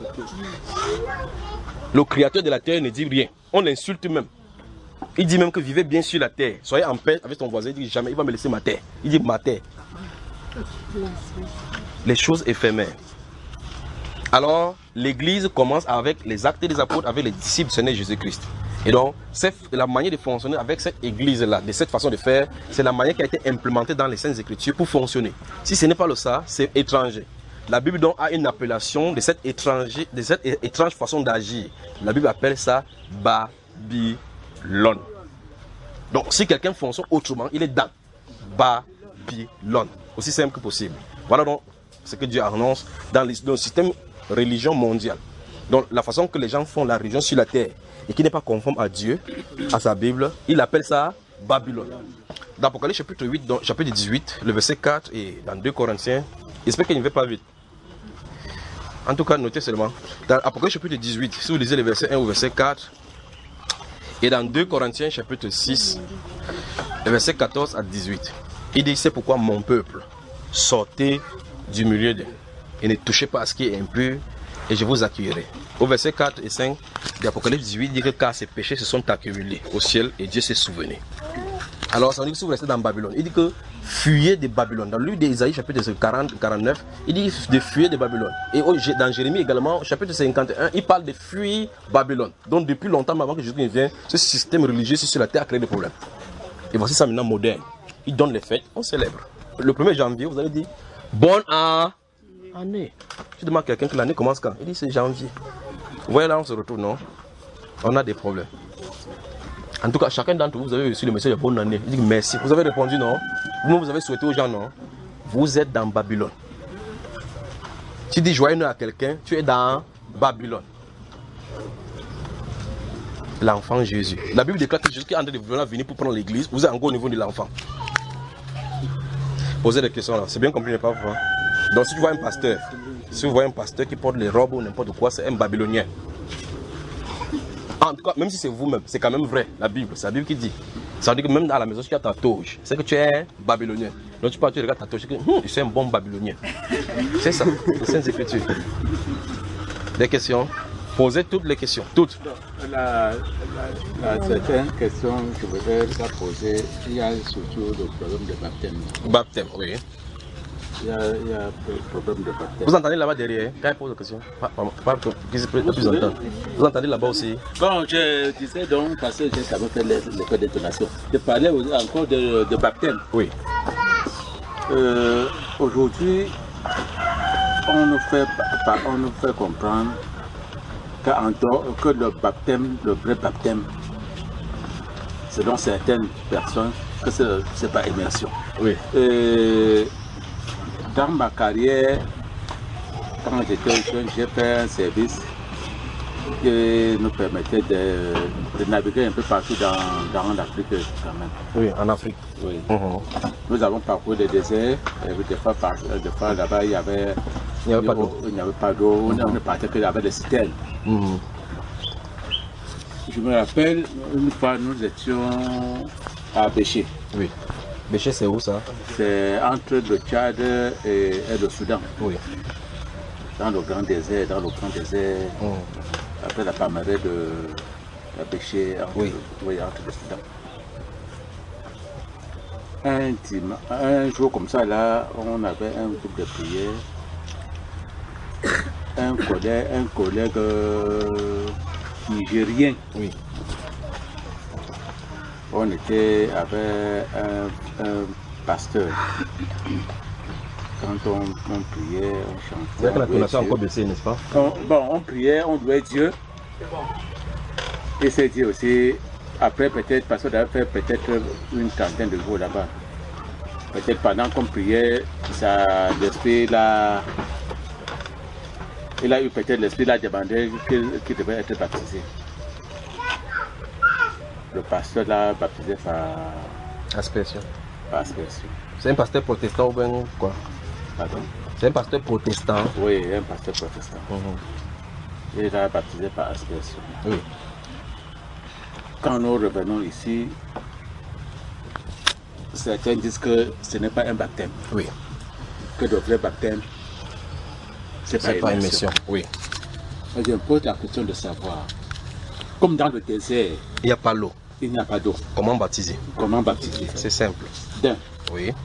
Le créateur de la terre ne dit rien. On l'insulte même. Il dit même que vivez bien sur la terre. Soyez en paix avec ton voisin. Il dit jamais il va me laisser ma terre. Il dit ma terre. Les choses éphémères. Alors, l'église commence avec les actes des apôtres, avec les disciples du Seigneur Jésus-Christ. Et donc, c'est la manière de fonctionner avec cette église-là, de cette façon de faire, c'est la manière qui a été implémentée dans les Saintes Écritures pour fonctionner. Si ce n'est pas le ça, c'est étranger. La Bible donc a une appellation de cette, étranger, de cette étrange façon d'agir. La Bible appelle ça Babylone. Donc si quelqu'un fonctionne autrement, il est dans Babylone. Aussi simple que possible. Voilà donc ce que Dieu annonce dans le système religion mondial. Donc la façon que les gens font la religion sur la terre et qui n'est pas conforme à Dieu, à sa Bible, il appelle ça Babylone. Dans Apocalypse chapitre huit, donc, chapitre dix-huit, le verset quatre et dans deux Corinthiens, j'espère qu'il ne va pas vite. En tout cas, notez seulement. Dans Apocalypse chapitre dix-huit, si vous lisez le verset un au verset quatre, et dans deux Corinthiens chapitre six, le verset quatorze à dix-huit, il dit, c'est pourquoi mon peuple, sortez du milieu d'eux et ne touchez pas à ce qui est impur, et je vous accueillerai. Au verset quatre et cinq de l'Apocalypse dix-huit, il dit que car ces péchés se sont accumulés au ciel et Dieu s'est souvenu. Alors, ça veut dire que si vous restez dans Babylone, il dit que fuyez de Babylone. Dans le livre d'Ésaïe, chapitre quarante quarante-neuf, il dit de fuir de Babylone. Et dans Jérémie également, chapitre cinquante et un, il parle de fuir Babylone. Donc, depuis longtemps, avant que Jésus ne vienne, ce système religieux sur la terre a créé des problèmes. Et voici ça maintenant moderne. Il donne les fêtes, on célèbre. Le premier janvier, vous allez dire bonne année. Tu demandes à quelqu'un que l'année commence quand? Il dit c'est janvier. Vous voyez là, on se retrouve, non? On a des problèmes. En tout cas, chacun d'entre vous, vous avez reçu le message de bonne année. Il dit merci. Vous avez répondu non. Vous, vous avez souhaité aux gens non. Vous êtes dans Babylone. Tu dis joyeux Noël à quelqu'un, tu es dans Babylone. L'enfant Jésus. La Bible déclare que Jésus qui est en train de venir pour prendre l'église, vous êtes encore au niveau de l'enfant. Posez des questions là. C'est bien compris, pas vous. Donc si tu vois un pasteur, si vous voyez un pasteur qui porte les robes ou n'importe quoi, c'est un Babylonien. En tout cas, même si c'est vous-même, c'est quand même vrai, la Bible, c'est la Bible qui dit. Ça veut dire que même à la maison, si tu as ta toge, c'est que tu es babylonien. Donc tu pars, tu regardes ta toge, tu dis que je suis un bon babylonien. C'est ça, c'est Saintes Écritures. Des questions? Posez toutes les questions, toutes. La, la, la certaine question que je voudrais poser, il y a surtout le problème de baptême. Baptême, oui. Il y a, il y a le problème de baptême. Vous entendez là-bas derrière, quand il pose la question, pas, pas, pas, pas plus entendre. Vous entendez là-bas aussi? Bon, je disais donc, parce que j'ai quand même fait l'école d'intonation, je parlais encore de, de baptême. Oui. Euh, Aujourd'hui, on nous fait, on nous fait comprendre que le baptême, le vrai baptême, selon certaines personnes, que ce n'est pas immersion. Oui. Et dans ma carrière, quand j'étais jeune, j'ai fait un service qui nous permettait de, de naviguer un peu partout dans, dans l'Afrique quand même. Oui, en Afrique. Oui. Uh-huh. Nous avons parcouru des déserts, et des fois, des fois là-bas il y avait il n'y avait pas d'eau. Il n'y avait pas d'eau, on ne partait que avec des citernes. Uh-huh. Je me rappelle, une fois nous étions à Béché. Oui. Béché c'est où ça? C'est entre le Tchad et, et le Soudan. Oui. Dans le grand désert, dans le grand désert, uh-huh. Après la Palmeraie de la Béché, entre, oui. Oui, entre le Soudan. Un, dim... un jour comme ça, là, on avait un groupe de prière. Un collègue, un collègue euh, nigérien. Oui. On était avec un, un pasteur. Quand on, on priait, on chantait. C'est vrai que la tonation a encore baissé, n'est-ce pas? on, Bon, on priait, on louait Dieu. Et c'est Dieu aussi. Après, peut-être, parce qu'on avait fait peut-être une trentaine de jours là-bas. Peut-être pendant qu'on priait, ça, l'esprit là. Il a eu peut-être l'esprit là demandé qu'il devait être baptisé. Le pasteur l'a baptisé par Aspersion. par aspersion. C'est un pasteur protestant ou bien quoi? Pardon? C'est un pasteur protestant. Oui, un pasteur protestant. Mm-hmm. Il a baptisé par aspersion. Oui. Quand nous revenons ici, certains disent que ce n'est pas un baptême. Oui. Que le vrai baptême, c'est pas, pas une immersion. Oui. Je me pose la question de savoir, comme dans le désert, Il n'y a pas l'eau. il n'y a pas d'eau. Comment baptiser? Comment baptiser? C'est simple. D'un, Oui.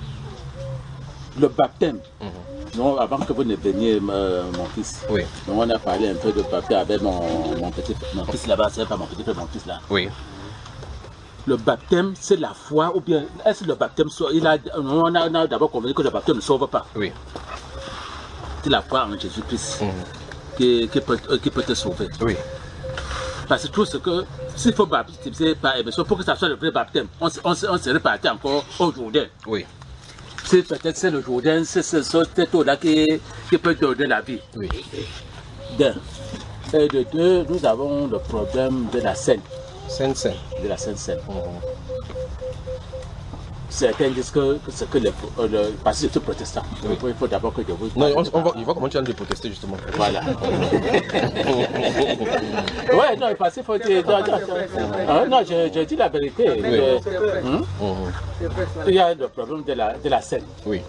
le baptême. Mm-hmm. Non, avant que vous ne veniez, euh, mon fils, Oui. donc on a parlé un peu de baptême avec mon, mon petit mon fils là-bas, c'est pas mon petit frère, mon fils là. Oui. Le baptême, c'est la foi, ou bien est-ce que le baptême, il a, on a, on a d'abord convenu que le baptême ne sauve pas. Oui. C'est la foi en Jésus-Christ Mm-hmm. qui, qui, peut, qui peut te sauver. Oui. Parce que tout ce que, s'il faut baptiser par émission, pour que ça soit le vrai baptême, on, on, on se répartit encore au Jourdain. Oui. C'est peut-être c'est le Jourdain, c'est cette eau-là qui, qui peut donner la vie. Oui. D'un. Et de deux, nous avons le problème de la Seine. Sainte-Sainte. De la Seine-Seine. Mm-hmm. Certains disent que c'est que le, le parce que c'est tout protestant. Oui. Il faut d'abord que je vous. Non, on, on va, il va comment tu viens de protester justement. Voilà. Ouais, non, parce qu'il faut dire. Non, non, non, non, je, je dis la vérité. Oui. Je- Hum? Mm-hmm. Il y a le problème de la, de la scène. Oui.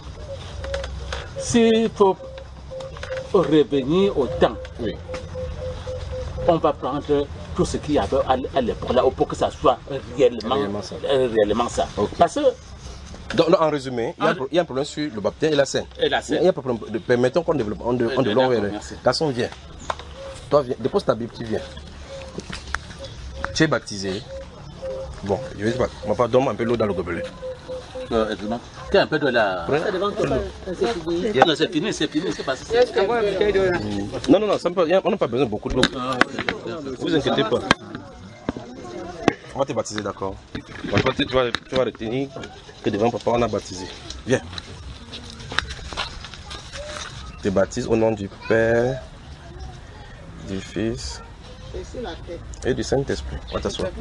S'il faut revenir au temps, Oui. on va prendre tout ce qu'il y avait à à l'époque là pour que ça soit réellement, Réellement ça. euh, réellement ça. Ok. Parce que Donc, donc, en résumé, il y, a, Ah. il y a un problème sur le baptême et la scène. Et la Il scène. y a un problème. de- Permettons qu'on développe. On, de, on Euh, développe. d'accord, ouais, merci. Garçon, viens. Toi, viens. Dépose ta Bible, tu viens. Tu es baptisé. Bon, je vais pas. On va pas donner un peu l'eau dans le gobelet. Euh, excuse-moi. Qu'il y a un peu de la. Il y a- Non, c'est fini, c'est fini, c'est passé. Non, non, non, ça me pas- il y a- on n'a pas besoin de beaucoup d'eau. Ah, Ne vous inquiétez pas. On va te baptiser, d'accord. Bon, toi, tu, tu vas, tu vas retenir que devant papa, on a baptisé. Viens. Tu te baptises au nom du Père, du Fils et du Saint-Esprit. On va t'asseoir.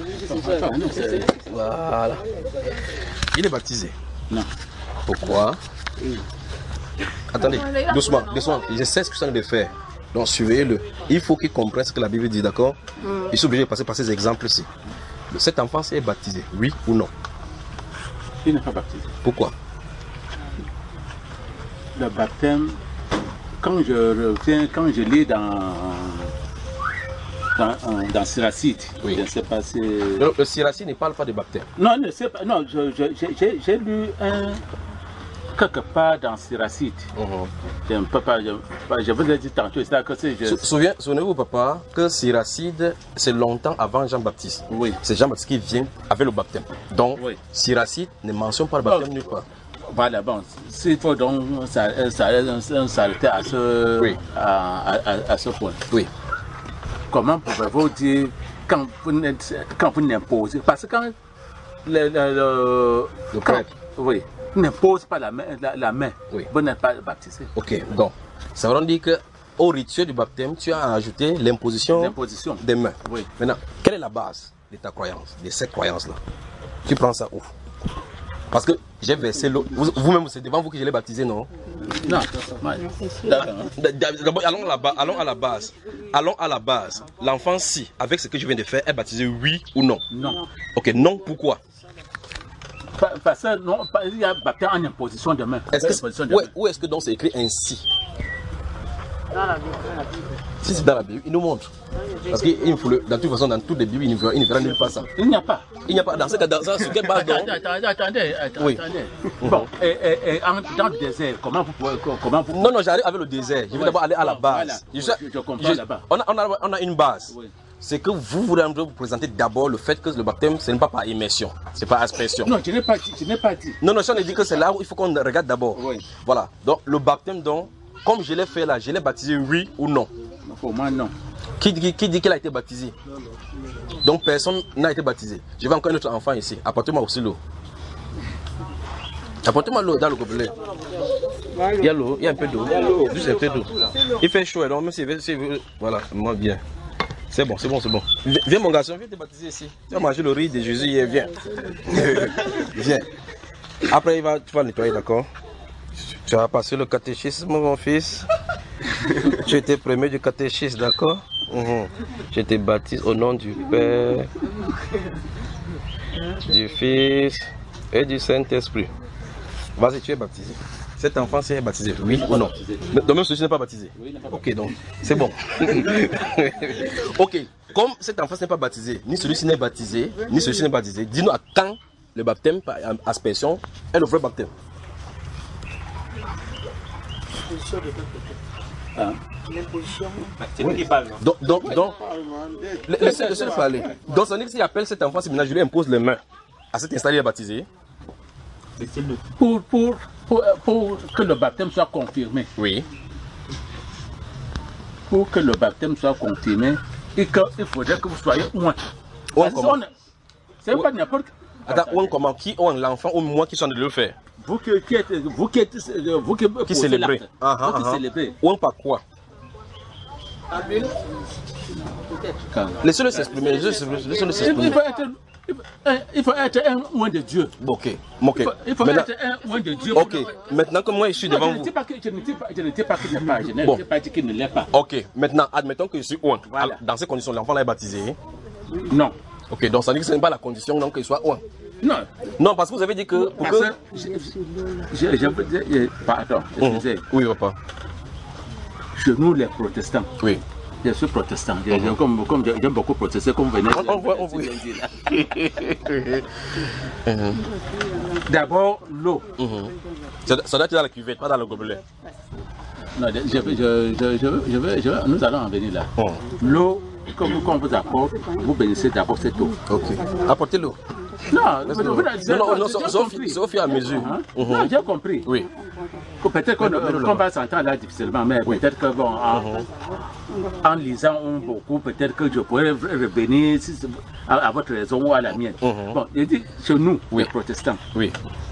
Voilà. Il est baptisé. Non. Pourquoi? Attendez, doucement, doucement. Je sais ce que ça de faire. Donc suivez-le. Il faut qu'il comprenne ce que la Bible dit, d'accord? Il est obligé de passer par ces exemples-ci. Cet enfant est baptisé, oui ou non? Il n'est pas baptisé. Pourquoi? Le baptême, quand je reviens, quand je lis dans. Dans, dans Siracide, Oui. je ne sais pas si. Le, le Siracide ne parle pas de baptême. Non, ne sais pas. Non, je- je- je- j'ai j'ai lu un. Quelque part dans Siracide. Je ne peux pas. Je, je vous ai dit tantôt, c'est là que c'est. je- Sou- souviens- Souvenez-vous, papa, que Siracide, c'est longtemps avant Jean-Baptiste. Oui. C'est Jean-Baptiste qui vient avec le baptême. Donc, Oui. Siracide ne mentionne pas le baptême nulle part. Voilà, bon, s'il faut donc ça- ça- ça- s'arrêter à ce, Oui. à, à- à ce point. Oui. Comment pouvez-vous dire quand vous n'êtes- quand vous n'imposez? Parce que quand le, le, le, Le quand- prêtre. oui, n'impose pas la main, la, la main, Oui. vous n'êtes pas baptisé. Ok, donc, ça veut dire que au rituel du baptême, tu as ajouté l'imposition L'imposition. des mains. Oui. Maintenant, quelle est la base de ta croyance, de cette croyance-là? Tu prends ça où? Parce que j'ai versé l'eau. Vous- Vous-même, c'est devant vous que je l'ai baptisé, non? Non, ouais. D'accord. D'abord, allons à, la ba- allons à la base. Allons à la base. L'enfant, si, avec ce que je viens de faire, est baptisé, oui ou non? Non. Ok, non, pourquoi? Pa- Parce que non, pa- il y a baptême en imposition de main. Est-ce que Imposition c'est- de où, main. est- où est-ce que donc c'est écrit ainsi? Dans la Bible. Si c'est dans la Bible, il nous montre. Parce que il faut le, dans toute façon, dans toutes les Bibles, il ne verra, il ne verra nulle part ça. Il n'y a pas. Il n'y a pas. Dans ce cas, dans ça, sur quelle base donc? Attendez, attendez, attendez. Oui. Bon, et, et, et en, dans le désert, comment vous pouvez. Comment vous... Non, non, j'arrive avec le désert. Je vais Ouais. d'abord aller à la Bon, base. voilà. Je sais- Je- je comprends je- là-bas. on, a, on, a, on a une base. Oui. C'est que vous voulez vous présenter d'abord le fait que le baptême, ce n'est pas par immersion, c'est par aspersion. Non, je n'ai pas dit. Je n'ai pas dit. Non, non, si on a dit que c'est là où il faut qu'on regarde d'abord. Oui. Voilà. Donc, le baptême, donc, comme je l'ai fait là, je l'ai baptisé oui ou non. Pour moi, non. Qui, dit- qui dit qu'il a été baptisé? Donc, personne n'a été baptisé. Je vais encore un autre enfant ici. Apportez-moi aussi l'eau. Apportez-moi l'eau dans le gobelet. Il y a l'eau, il y a un peu d'eau. Juste un peu d'eau. Il fait chaud, alors même si si- voilà, moi bien. C'est bon, c'est bon, c'est bon. Vi- Viens mon garçon, viens te baptiser ici. Tu vas manger le riz de Jésus hier, viens. Viens. Après, il va, tu vas nettoyer, d'accord? Tu vas passer le catéchisme, mon fils. Tu étais premier du catéchisme, d'accord? Mhm. Je te baptise au nom du Père, du Fils et du Saint-Esprit. Vas-y, tu es baptisé. Cet enfant s'est baptisé, oui ou non? Donc même celui-ci n'est pas baptisé. Ok, donc c'est bon. Ok, comme cet enfant n'est pas baptisé, ni celui-ci n'est baptisé, ni celui-ci n'est baptisé, dis-nous à quand le baptême par aspersion est le vrai baptême. Hein? L'imposition. C'est lui qui parle, non? Donc, donc, donc laissez le parler. Donc, ça veut dire que s'il appelle cet enfant, c'est maintenant je lui impose les mains. À cet instant, il est baptisé. Pour, pour, pour, pour que le baptême soit confirmé, Oui. pour que le baptême soit confirmé, et que, il faudrait que vous soyez loin. Ouin Parce que comment? on a- C'est pas n'importe. Attends, ouin comment? Qui ont l'enfant ou moi qui sont en train de le faire? Vous qui, qui êtes, vous qui êtes, euh, vous qui, posez célébrez. l'acte, Ah, ah, vous qui ah. célébrez. Ouin par quoi? Quand- Laissez-le s'exprimer. Laissez-le Il, il s'exprimer. faut être, il faut- un- il faut être un loin de Dieu. Ok, ok. Il faut, il faut Maintenant, être un loin de Dieu. pour ok, le- maintenant que moi je suis Non, devant je ne vous. dis pas que je ne dis pas, je ne dis pas qu'il n'est pas, je ne Bon. dis pas dit qu'il ne l'est pas. Ok, maintenant admettons que je suis ouin. Voilà. Dans ces conditions, l'enfant là est baptisé. Non, Ok, donc ça veut dire que ce n'est pas la condition donc qu'il soit ouin. non. Non, parce que vous avez dit que. Pour Parce que... que je, je, je veux dire, je- pardon, Mhm. excusez, Oui, papa. chez nous les protestants, Oui. je suis protestant, je- je- comme, comme je- j'aime beaucoup protester, comme vous venez On- on voit, on voit. Mhm. D'abord, l'eau. Mhm. Ça ça doit être dans la cuvette, pas dans le gobelet. Non, je, je, je, je, je, je vais- je vais- nous allons en venir là. Oh. L'eau, comme qu'on vous apporte, vous bénissez d'abord cette eau. Ok. Apportez-le. Non, Laisse-le. vous- vous- Non, non, non, j'ai c'est c'est au compris. fi- c'est au fur et à mesure. Hein? Mhm. Non, j'ai compris. Oui. Que Peut-être qu'on Mets-le qu'on là-bas. va s'entendre là difficilement, mais peut-être que bon, en, en lisant un beaucoup, peut-être que je pourrais revenir si c'est- à, à votre raison ou à la mienne. Mhm. Bon, je dis, chez nous, Oui. les protestants, Oui.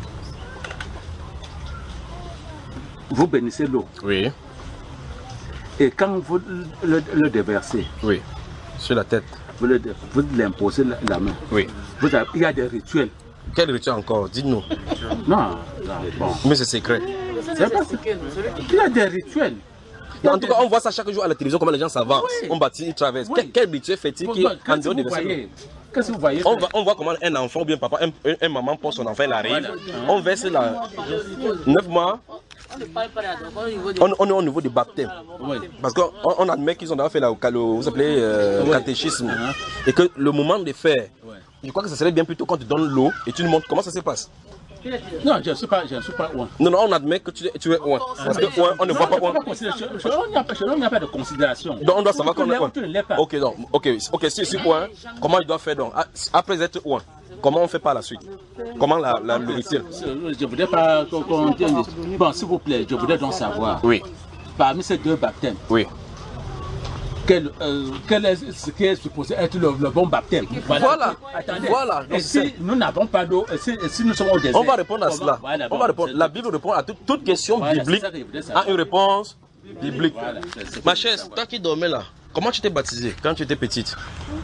vous bénissez l'eau. Oui. Et quand vous le, le déversez, Oui. Sur la tête. vous le- vous l'imposez la, la main. Oui. Vous avez- il y a des rituels. Quel rituel encore? Dites-nous. Non, non, bon. Mais c'est secret. C'est pas ça. Il y a des rituels. Il y a En tout des- cas, on voit ça chaque jour à la télévision, comment les gens s'avancent. Oui. On bâtit, ils traversent. Oui. Quel, quel rituel fait-il qui est en Qu'est-ce que dehors de vous ça? voyez? Qu'est-ce que vous voyez? On, va, on voit comment un enfant ou bien papa, un, un, un maman porte son enfant, il arrive. Voilà. On verse la neuf mois. On ne parle pas d'abord au niveau de. On, on est au niveau du baptême. Oui. Parce qu'on on admet qu'ils ont déjà fait la, le, vous appelez, euh, Ouais. catéchisme. Uh-huh. Et que le moment de faire, Ouais. je crois que ce serait bien plutôt quand tu donnes l'eau et tu nous montres comment ça se passe. Non, je ne suis pas, je ne suis pas loin. Non, non, on admet que tu, tu es ouin. Parce que ouin, on ne voit pas ouin. Chez nous, il n'y a pas- chez nous, il n'y a pas de considération. Donc on doit savoir qu'on est ouin. Tu ne l'es pas. Ok, donc, ok, ok, si je suis ouin, comment il doit faire donc? Ah, après être ouin, comment on fait par la suite? Comment la, la, le rituel? Je ne voudrais pas qu'on qu'on dise. Bon, s'il vous plaît, je voudrais donc savoir, Oui, parmi ces deux baptêmes, oui. quel, euh, quel est ce qui est supposé être le, le bon baptême? Voilà. Attendez. Voilà. Et Donc, c'est- si nous n'avons pas d'eau, et si, et si nous sommes au désert, On va répondre à comment- cela. Voilà, On bon, va répondre. c'est- La Bible répond à toute, toute question Voilà, biblique c'est ça que je voulais savoir. a une réponse biblique. Voilà, c'est- c'est- Ma chère, toi qui dormais là, comment tu t'es baptisée quand tu étais petite?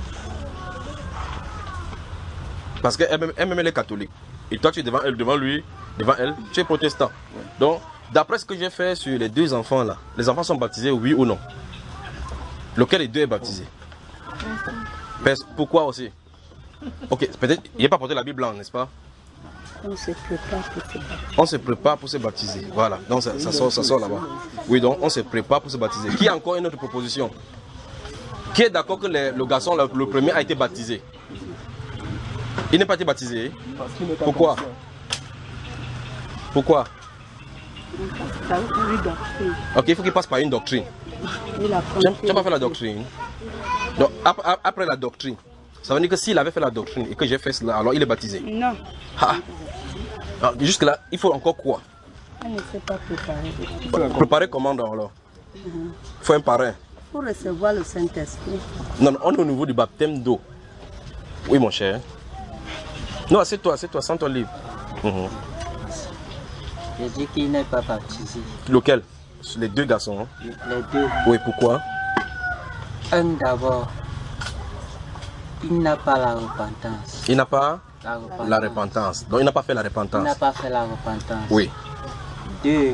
Parce qu'elle-même elle-même, elle est catholique. Et toi tu es devant elle, devant lui, devant elle, tu es protestant. Donc, d'après ce que j'ai fait sur les deux enfants là, les enfants sont baptisés oui ou non? Lequel des deux est baptisé? Pers- Pourquoi aussi? Ok, peut-être, il n'a pas porté la Bible blanche, n'est-ce pas? On se prépare pour se baptiser. On se prépare pour se baptiser. Voilà, donc ça, ça sort, ça sort là-bas. Oui, donc on se prépare pour se baptiser. Qui a encore une autre proposition? Qui est d'accord que le, le garçon, le, le premier, a été baptisé? Il n'est pas été baptisé. Pourquoi? Pourquoi? Ok, il faut qu'il passe par une doctrine. Tu n'as pas fait la doctrine. Donc, après, après la doctrine, ça veut dire que s'il avait fait la doctrine et que j'ai fait cela, alors il est baptisé. Non. Ah. Jusque là, il faut encore quoi? On ne sait pas préparer. Préparer comment donc alors? Il uh-huh. faut un parrain. Pour recevoir le Saint-Esprit. Non, non, on est au niveau du baptême d'eau. Oui, mon cher. Non, c'est toi, c'est toi, sens-toi libre. Uh-huh. J'ai dit qu'il n'est pas baptisé. Lequel? Les deux garçons. Hein? Les deux. Oui, pourquoi? Un d'abord, il n'a pas la repentance. Il n'a pas la repentance. la repentance. Donc il n'a pas fait la repentance. Il n'a pas fait la repentance. Oui. Deux,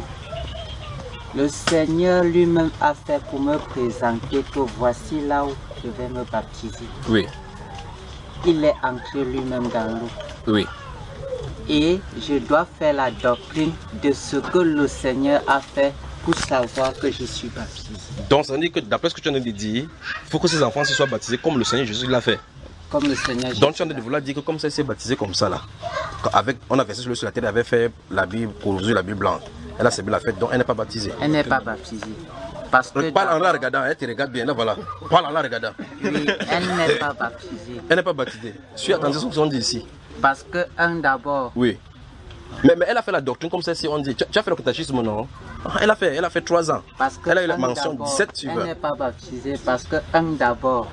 le Seigneur lui-même a fait pour me présenter que voici là où je vais me baptiser. Oui. Il est entré lui-même dans l'eau. Oui. Et je dois faire la doctrine de ce que le Seigneur a fait pour savoir que je suis baptisé. Donc ça veut dire que d'après ce que tu viens de dire, il faut que ces enfants se soient baptisés comme le Seigneur Jésus l'a fait. Comme le Seigneur Jésus. Donc tu viens de vouloir dire que comme ça il s'est baptisé comme ça là, avec, on a versé sur la tête, elle avait fait la Bible, cousu la Bible blanche. Elle a célébré la fête, donc elle n'est pas baptisée. Elle n'est pas baptisée. Parce que parle en la regardant, elle te regarde bien, là voilà. Parle en la regardant. Oui, elle n'est pas baptisée. Elle n'est pas baptisée. Suis attendu à ce qu'on dit ici. Parce que un d'abord. Oui. Mais, mais elle a fait la doctrine comme ça, si on dit. Tu, tu as fait le catéchisme, non? Elle a fait, elle a fait trois ans. Parce que elle a eu la mention dix-sept suivants. Elle n'est pas baptisée parce que un d'abord,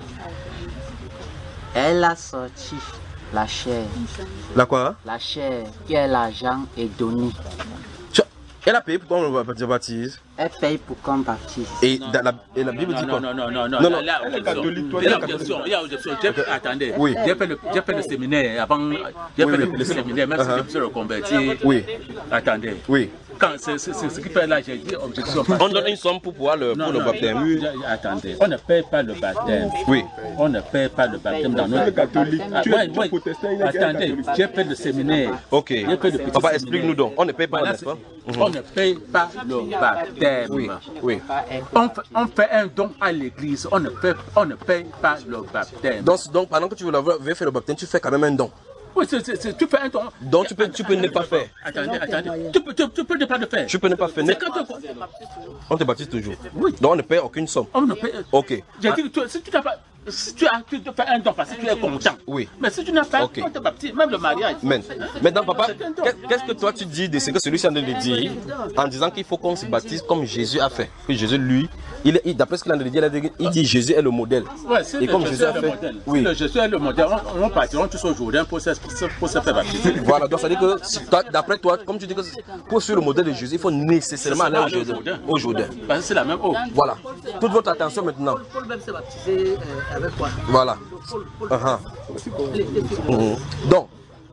elle a sorti la chair. La quoi? La chair qui est l'argent est donnée. Elle a payé pour qu'on le baptise. Elle paye pour qu'on baptise. Et, dans la, et la Bible non, dit quoi? Non, non, non, non, non, non. Là, il y a objection. Il y a objection. Il y a objection. Attendez. Oui. J'ai fait, fait le séminaire avant. J'ai oui, fait oui. le séminaire, même uh -huh. si je me suis reconverti. Oui. Attendez. Oui. C'est ce qui fait là, j'ai dit objection. On donne une somme pour pouvoir le, non, pour non, le baptême. Oui. Attendez. On ne paye pas le baptême. Oui. On ne paye pas le baptême dans notre catholique. Ah, tu moi, es moi, protestant, attendez, j'ai fait le séminaire. Ok. Papa, explique-nous donc. On ne paye pas, voilà, n'est-ce pas? On ne paye pas le baptême. Oui. Oui. On, on fait un don à l'église, on ne paye, on ne paye pas le baptême. Donc, donc pendant que tu veux faire le baptême, tu fais quand même un don. Oui, c est, c est, tu fais un don. Donc tu peux, tu peux ne pas faire. Attendez, attendez. Tu peux, tu, tu peux ne pas le faire. Tu peux ne pas faire. On te baptise toujours. Oui. Donc on ne paye aucune somme. On ne paye. Ok. J'ai dit que si tu n'as pas. Si tu as tu te fais un don parce que tu es content. Oui. Mais si tu n'as pas, okay. On te baptise, même le mariage. Mais, maintenant, papa, qu'est-ce que toi tu dis de ce que celui-ci a de dire en disant qu'il faut qu'on se baptise comme Jésus a fait? Que Jésus, lui, il, il, d'après ce qu'il a dit, il, a dit, il dit Jésus est le modèle. Ouais, si et comme Jésus a fait. Modèle, oui. Si le Jésus est le modèle, on, on partira tous au Jourdain pour, pour, pour se faire baptiser. Voilà, donc ça veut dire que d'après toi, comme tu dis que pour suivre le modèle de Jésus, il faut nécessairement aller au Jourdain. Au Jourdain. Parce que c'est la même eau. Voilà. Toute votre attention maintenant. Paul même s'est baptisé avec quoi? Voilà. Uh -huh. Mmh. Donc,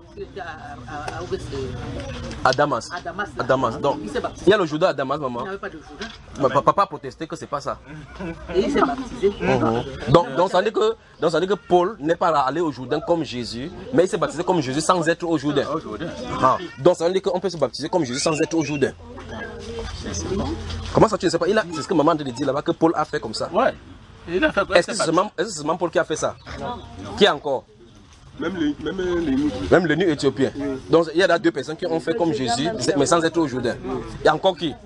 à Damas. À Damas. Donc, il y a le Jourdain à Damas, maman. Il n'y avait pas de Jourdain. Papa a protesté que c'est pas ça. Et il s'est baptisé. Mmh. Donc, donc, ça veut dire que, donc, ça veut dire que Paul n'est pas allé au Jourdain comme Jésus, mais il s'est baptisé comme Jésus sans être au Jourdain. Ah. Donc, ça veut dire qu'on peut se baptiser comme Jésus sans être au Jourdain. Comment ça, tu ne sais pas? C'est ce que maman te dit là-bas, que Paul a fait comme ça. Ouais. Est-ce que c'est seulement, est seulement Paul qui a fait ça? Non. Qui encore? Même les même les nus. Même les nus éthiopiens. Oui. Donc il y a là deux personnes qui ont fait comme Jésus, mais sans être au Jourdain. Il y a encore qui?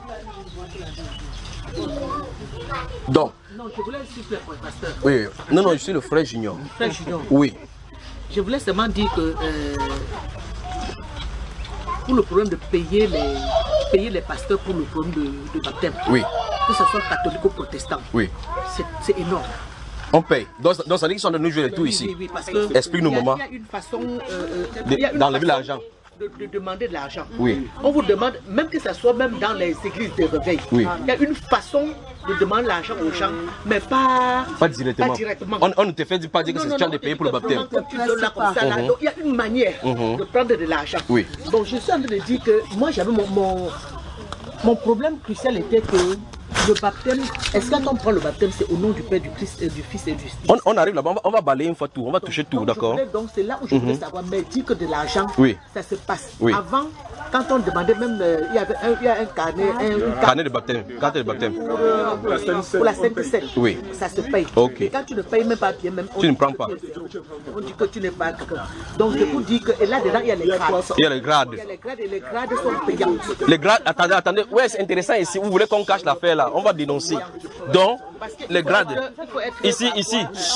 Donc. Non, je voulais juste le pasteur. Oui. Non, non, je suis le frère Junior. Frère Junior. Oui. Je voulais seulement dire que euh, pour le problème de payer les, payer les pasteurs pour le problème de, de baptême. Oui. Que ce soit catholique ou protestant. Oui. C'est énorme. On paye. Donc, donc ça dit qu'ils sont de nous jouer tout oui, ici. Oui, oui, parce que explique-nous, maman. Il y a une façon euh, de, d'enlever l'argent. De, de demander de l'argent. Oui. On vous demande, même que ce soit même dans les églises de réveil, oui. Il y a une façon de demander l'argent aux gens, mais pas, pas directement. Pas directement. On, on ne te fait pas dire que c'est tu de payer pour le baptême. Tu donnes là, comme ça, là. Uh-huh. Donc il y a une manière uh-huh. de prendre de l'argent. Oui. Donc je suis en train de dire que moi j'avais mon, mon, mon problème crucial était que le baptême, est-ce que quand on prend le baptême, c'est au nom du Père, du Christ, et du Fils et du Fils? On, on arrive là-bas, on va, on va balayer une fois tout, on va toucher tout, d'accord? Donc c'est là où je voulais Mhm. savoir, mais dire que de l'argent, Oui. ça se passe. Oui. Avant, quand on demandait même, euh, il y avait un, il y a un carnet, un, Carnet de baptême, carte de baptême. pour, euh, pour la Sainte Seine. Oui. Ça se paye. Ok. Et quand tu ne payes même pas bien, même on Tu ne dit prends que pas. tu es- On dit que tu n'es pas quelqu'un. Donc c'est pour dire que, et là dedans, il y a les grades. Il y a les grades. Il y a les grades et les grades sont payants. Les grades, attendez, attendez, ouais, c'est intéressant ici. Vous voulez qu'on cache l'affaire là? On va dénoncer. Donc, les grades. Ici, ici.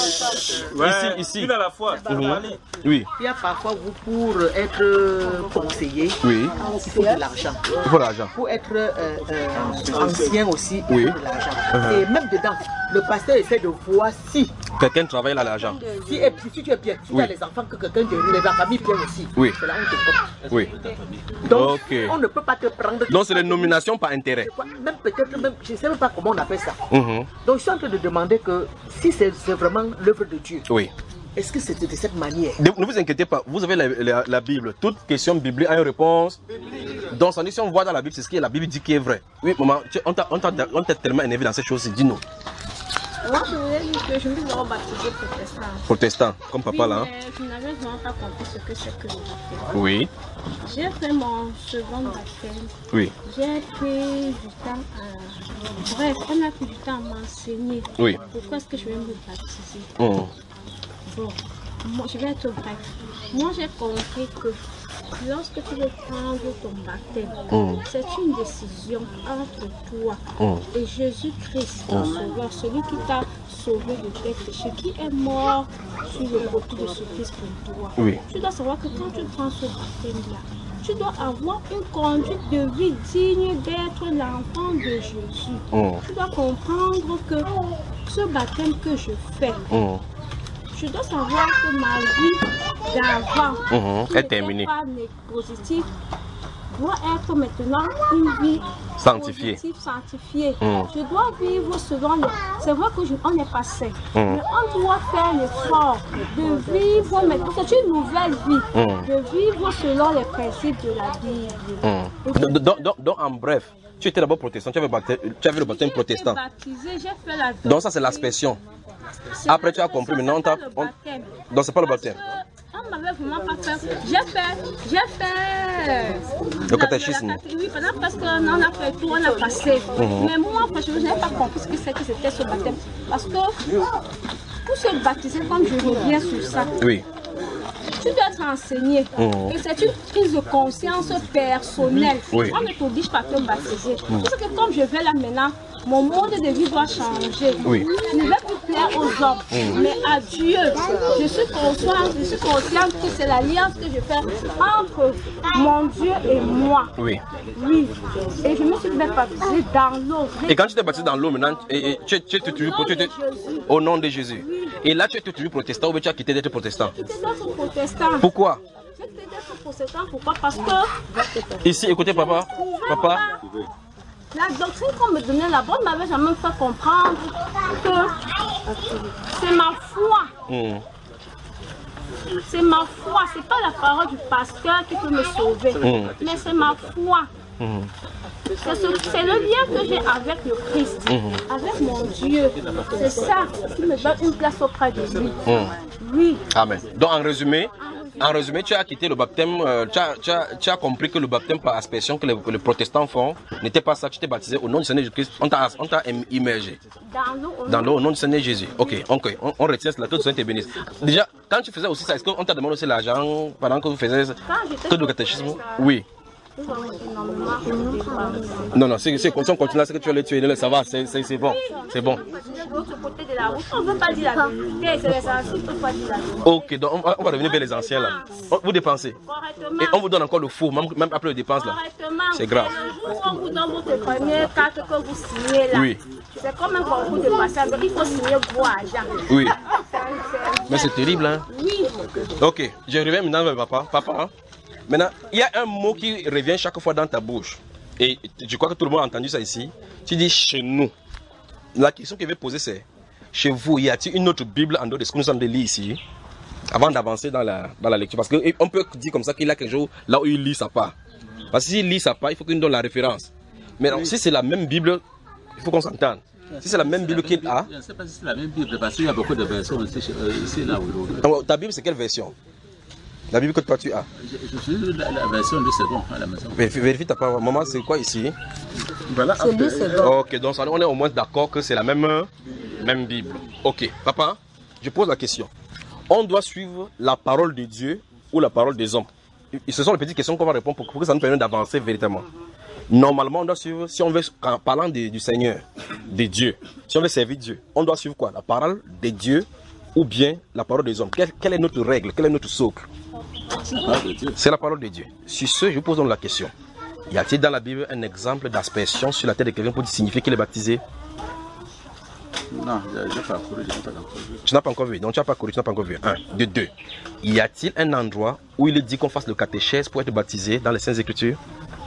Ouais, Ici, ici. une à la fois. Mhm. Oui. Il y a parfois, vous, pour être euh, conseiller, Oui. il faut de l'argent. Il faut l'argent. Pour être euh, euh, ancien aussi, il Oui. faut de l'argent. Uh-huh. Et même dedans, le pasteur essaie de voir si, Quelqu'un travaille là l'argent. si, et puis si tu es bien, si Oui. tu as les enfants, que quelqu'un de les familles bien aussi. Oui. C'est là où on te compte. Oui. Donc, Ok. on ne peut pas te prendre. Donc, c'est les nominations par intérêt. Même peut-être, même, je ne sais même pas comment on appelle ça. Mhm. Donc, je suis en train de demander que si c'est c'est vraiment l'œuvre de Dieu, Oui. est-ce que c'était de cette manière? Ne ne vous inquiétez pas, vous avez la, la- la Bible. Toute question biblique a une réponse. Donc, ça dit, si on voit dans la Bible, c'est ce que la Bible dit qui est vrai. Oui, maman, tu- on t'a on t'a- on t'a tellement énervé dans ces choses, dis-nous. Moi, je voulais dire que je me suis d'abord baptisé protestant. Protestant, comme papa Oui, là. hein. mais je n'avais vraiment pas compris ce que c'est que le baptême. Oui. J'ai fait mon second baptême. Oui. J'ai pris du temps à... Bref, on a pris du temps à m'enseigner. Oui. Pourquoi est-ce que je vais me baptiser? Mhm. Bon, moi, je vais être bref. Moi, j'ai compris que lorsque tu veux prendre ton baptême, Mm. c'est une décision entre toi Mm. et Jésus-Christ, ton Mm. sauveur, celui qui t'a sauvé de tes péchés, qui est mort sur le côté de ce Christ pour toi. Oui. Tu dois savoir que quand tu prends ce baptême-là, tu dois avoir une conduite de vie digne d'être l'enfant de Jésus. Mm. Tu dois comprendre que ce baptême que je fais, Mhm. je dois savoir que ma vie d'avant, Mhm, qui est n'était terminée. pas né- positive, doit être maintenant une vie Sanctifiée. positive, sanctifiée. Mhm. Je dois vivre selon le... C'est vrai qu'on n'est pas saint, Mhm. mais on doit faire l'effort de vivre maintenant. C'est une nouvelle vie, Mhm. de vivre selon les principes de la Bible. Mhm. Donc, donc- donc- donc, en bref, tu étais d'abord protestant, tu avais, baptême- tu avais le baptême protestant. Baptisé, j'ai fait la Donc ça c'est l'aspersion. Après tu as compris, maintenant on t'a... on- Donc c'est pas le baptême. On m'avait vraiment pas fait. J'ai fait, j'ai fait Le catéchisme. la caté- Oui, pendant parce qu'on a fait tout, on a passé. Mhm. Mais moi, franchement, je n'avais pas compris ce que c'est que c'était ce baptême. Parce que pour se baptiser, comme je reviens sur ça, Oui. tu dois être enseigné. Mhm. Et c'est une prise de conscience personnelle. Oui. On ne t'oblige pas à te baptiser. Mhm. Parce que comme je vais là maintenant, mon mode de vie doit changer. Oui. Je ne vais plus plaire aux hommes, Mhm. mais à Dieu. Je suis consciente, je suis consciente que c'est l'alliance que je fais entre mon Dieu et moi. Oui. Oui. Et je me suis fait baptiser dans l'eau. Et quand tu t'es baptisé dans l'eau maintenant, et, et tu, tu, tu, tu- tu- tu- tu- au nom de Jésus. Et là tu es toujours protestant ou bien tu as quitté d'être protestant? J'étais d'être protestant. Pourquoi? J'étais d'être protestant. Pourquoi? Parce que Ici, écoutez papa. Papa. la doctrine qu'on me donnait là-bas ne m'avait jamais fait comprendre que c'est ma foi. Mhm. C'est ma foi. C'est pas la parole du pasteur qui peut me sauver. Mm. Mais c'est ma foi. Mhm. C'est ce- c'est le lien que j'ai avec le Christ, Mhm. avec mon Dieu. C'est ça qui me donne une place auprès de lui. Mhm. Oui. Amen. Donc en résumé, en résumé, tu as quitté le baptême, euh, tu, as, tu, as, tu as compris que le baptême par aspersion que les, que les protestants font n'était pas ça. Tu t'es baptisé au nom du Seigneur Jésus-Christ. On t'a on t'a im- immergé Dans l'eau. au dans nom- l'eau au nom du Seigneur Jésus. Ok, ok, on, on retient cela. Tout le Seigneur te bénisse. Déjà, quand tu faisais aussi ça, est-ce qu'on t'a demandé aussi l'argent pendant que vous faisiez Quand j'étais que le catéchisme? Oui. nous avons énormément dépassé. Non, non, c'est si on continue là, c'est que tu vas les tuer. Ça va, c'est c'est- c'est bon. C'est bon. De l'autre côté de la route, on ne veut pas dire la vérité. C'est les anciens qui ne peuvent pas dire la vérité. Ok, donc on va, on va revenir vers les anciens là. On- Vous dépensez. Correctement. Et on vous donne encore le faux, même, même après les dépenses là. Correctement. C'est grave. Le jour où on vous donne votre première carte que vous signez là, Oui. c'est comme un concours de passage. Il faut signer vos agents. Oui. C'est un- c'est un- Mais c'est terrible, hein? Oui. Ok, je reviens maintenant vers papa. Papa, hein? Maintenant, il y a un mot qui revient chaque fois dans ta bouche. Et je crois que tout le monde a entendu ça ici. Tu dis chez nous. La question que je vais poser, c'est chez vous, y a-t-il une autre Bible en dehors de ce que nous sommes de lire ici? Avant d'avancer dans la, dans la lecture. Parce qu'on peut dire comme ça qu'il y a quelque chose là où il lit sa part. Parce que s'il lit sa part, il faut qu'il nous donne la référence. Mais donc, si c'est la même Bible Il faut qu'on s'entende. Si c'est la même Bible qu'il a. Je ne sais pas si c'est la même Bible, parce qu'il y a beaucoup de versions ici, ici là où. Ta Bible, c'est quelle version? La Bible que toi tu as? Je, je suis la, la version du second à la maison. Vérifie, vérifie ta parole. Maman, c'est quoi ici? Voilà. C'est le second. Ok, donc on est au moins d'accord que c'est la même, même Bible. Ok, papa, je pose la question. On doit suivre la parole de Dieu ou la parole des hommes? Ce sont les petites questions qu'on va répondre pour, pour que ça nous permette d'avancer véritablement. Normalement, on doit suivre, si on veut, en parlant de, du Seigneur, de Dieu, si on veut servir Dieu, on doit suivre quoi? La parole de Dieu ou bien la parole des hommes? Quelle, quelle est notre règle? Quel est notre socle? C'est la parole de Dieu. Sur ce, je vous pose donc la question. Y a-t-il dans la Bible un exemple d'aspersion sur la tête de quelqu'un pour signifier qu'il est baptisé? Non, je n'ai pas couru, je n'ai pas encore vu. Tu n'as pas encore vu, donc tu n'as pas couru, tu n'as pas encore vu. Un. De deux. Y a-t-il un endroit où il est dit qu'on fasse le catéchèse pour être baptisé dans les Saintes Écritures?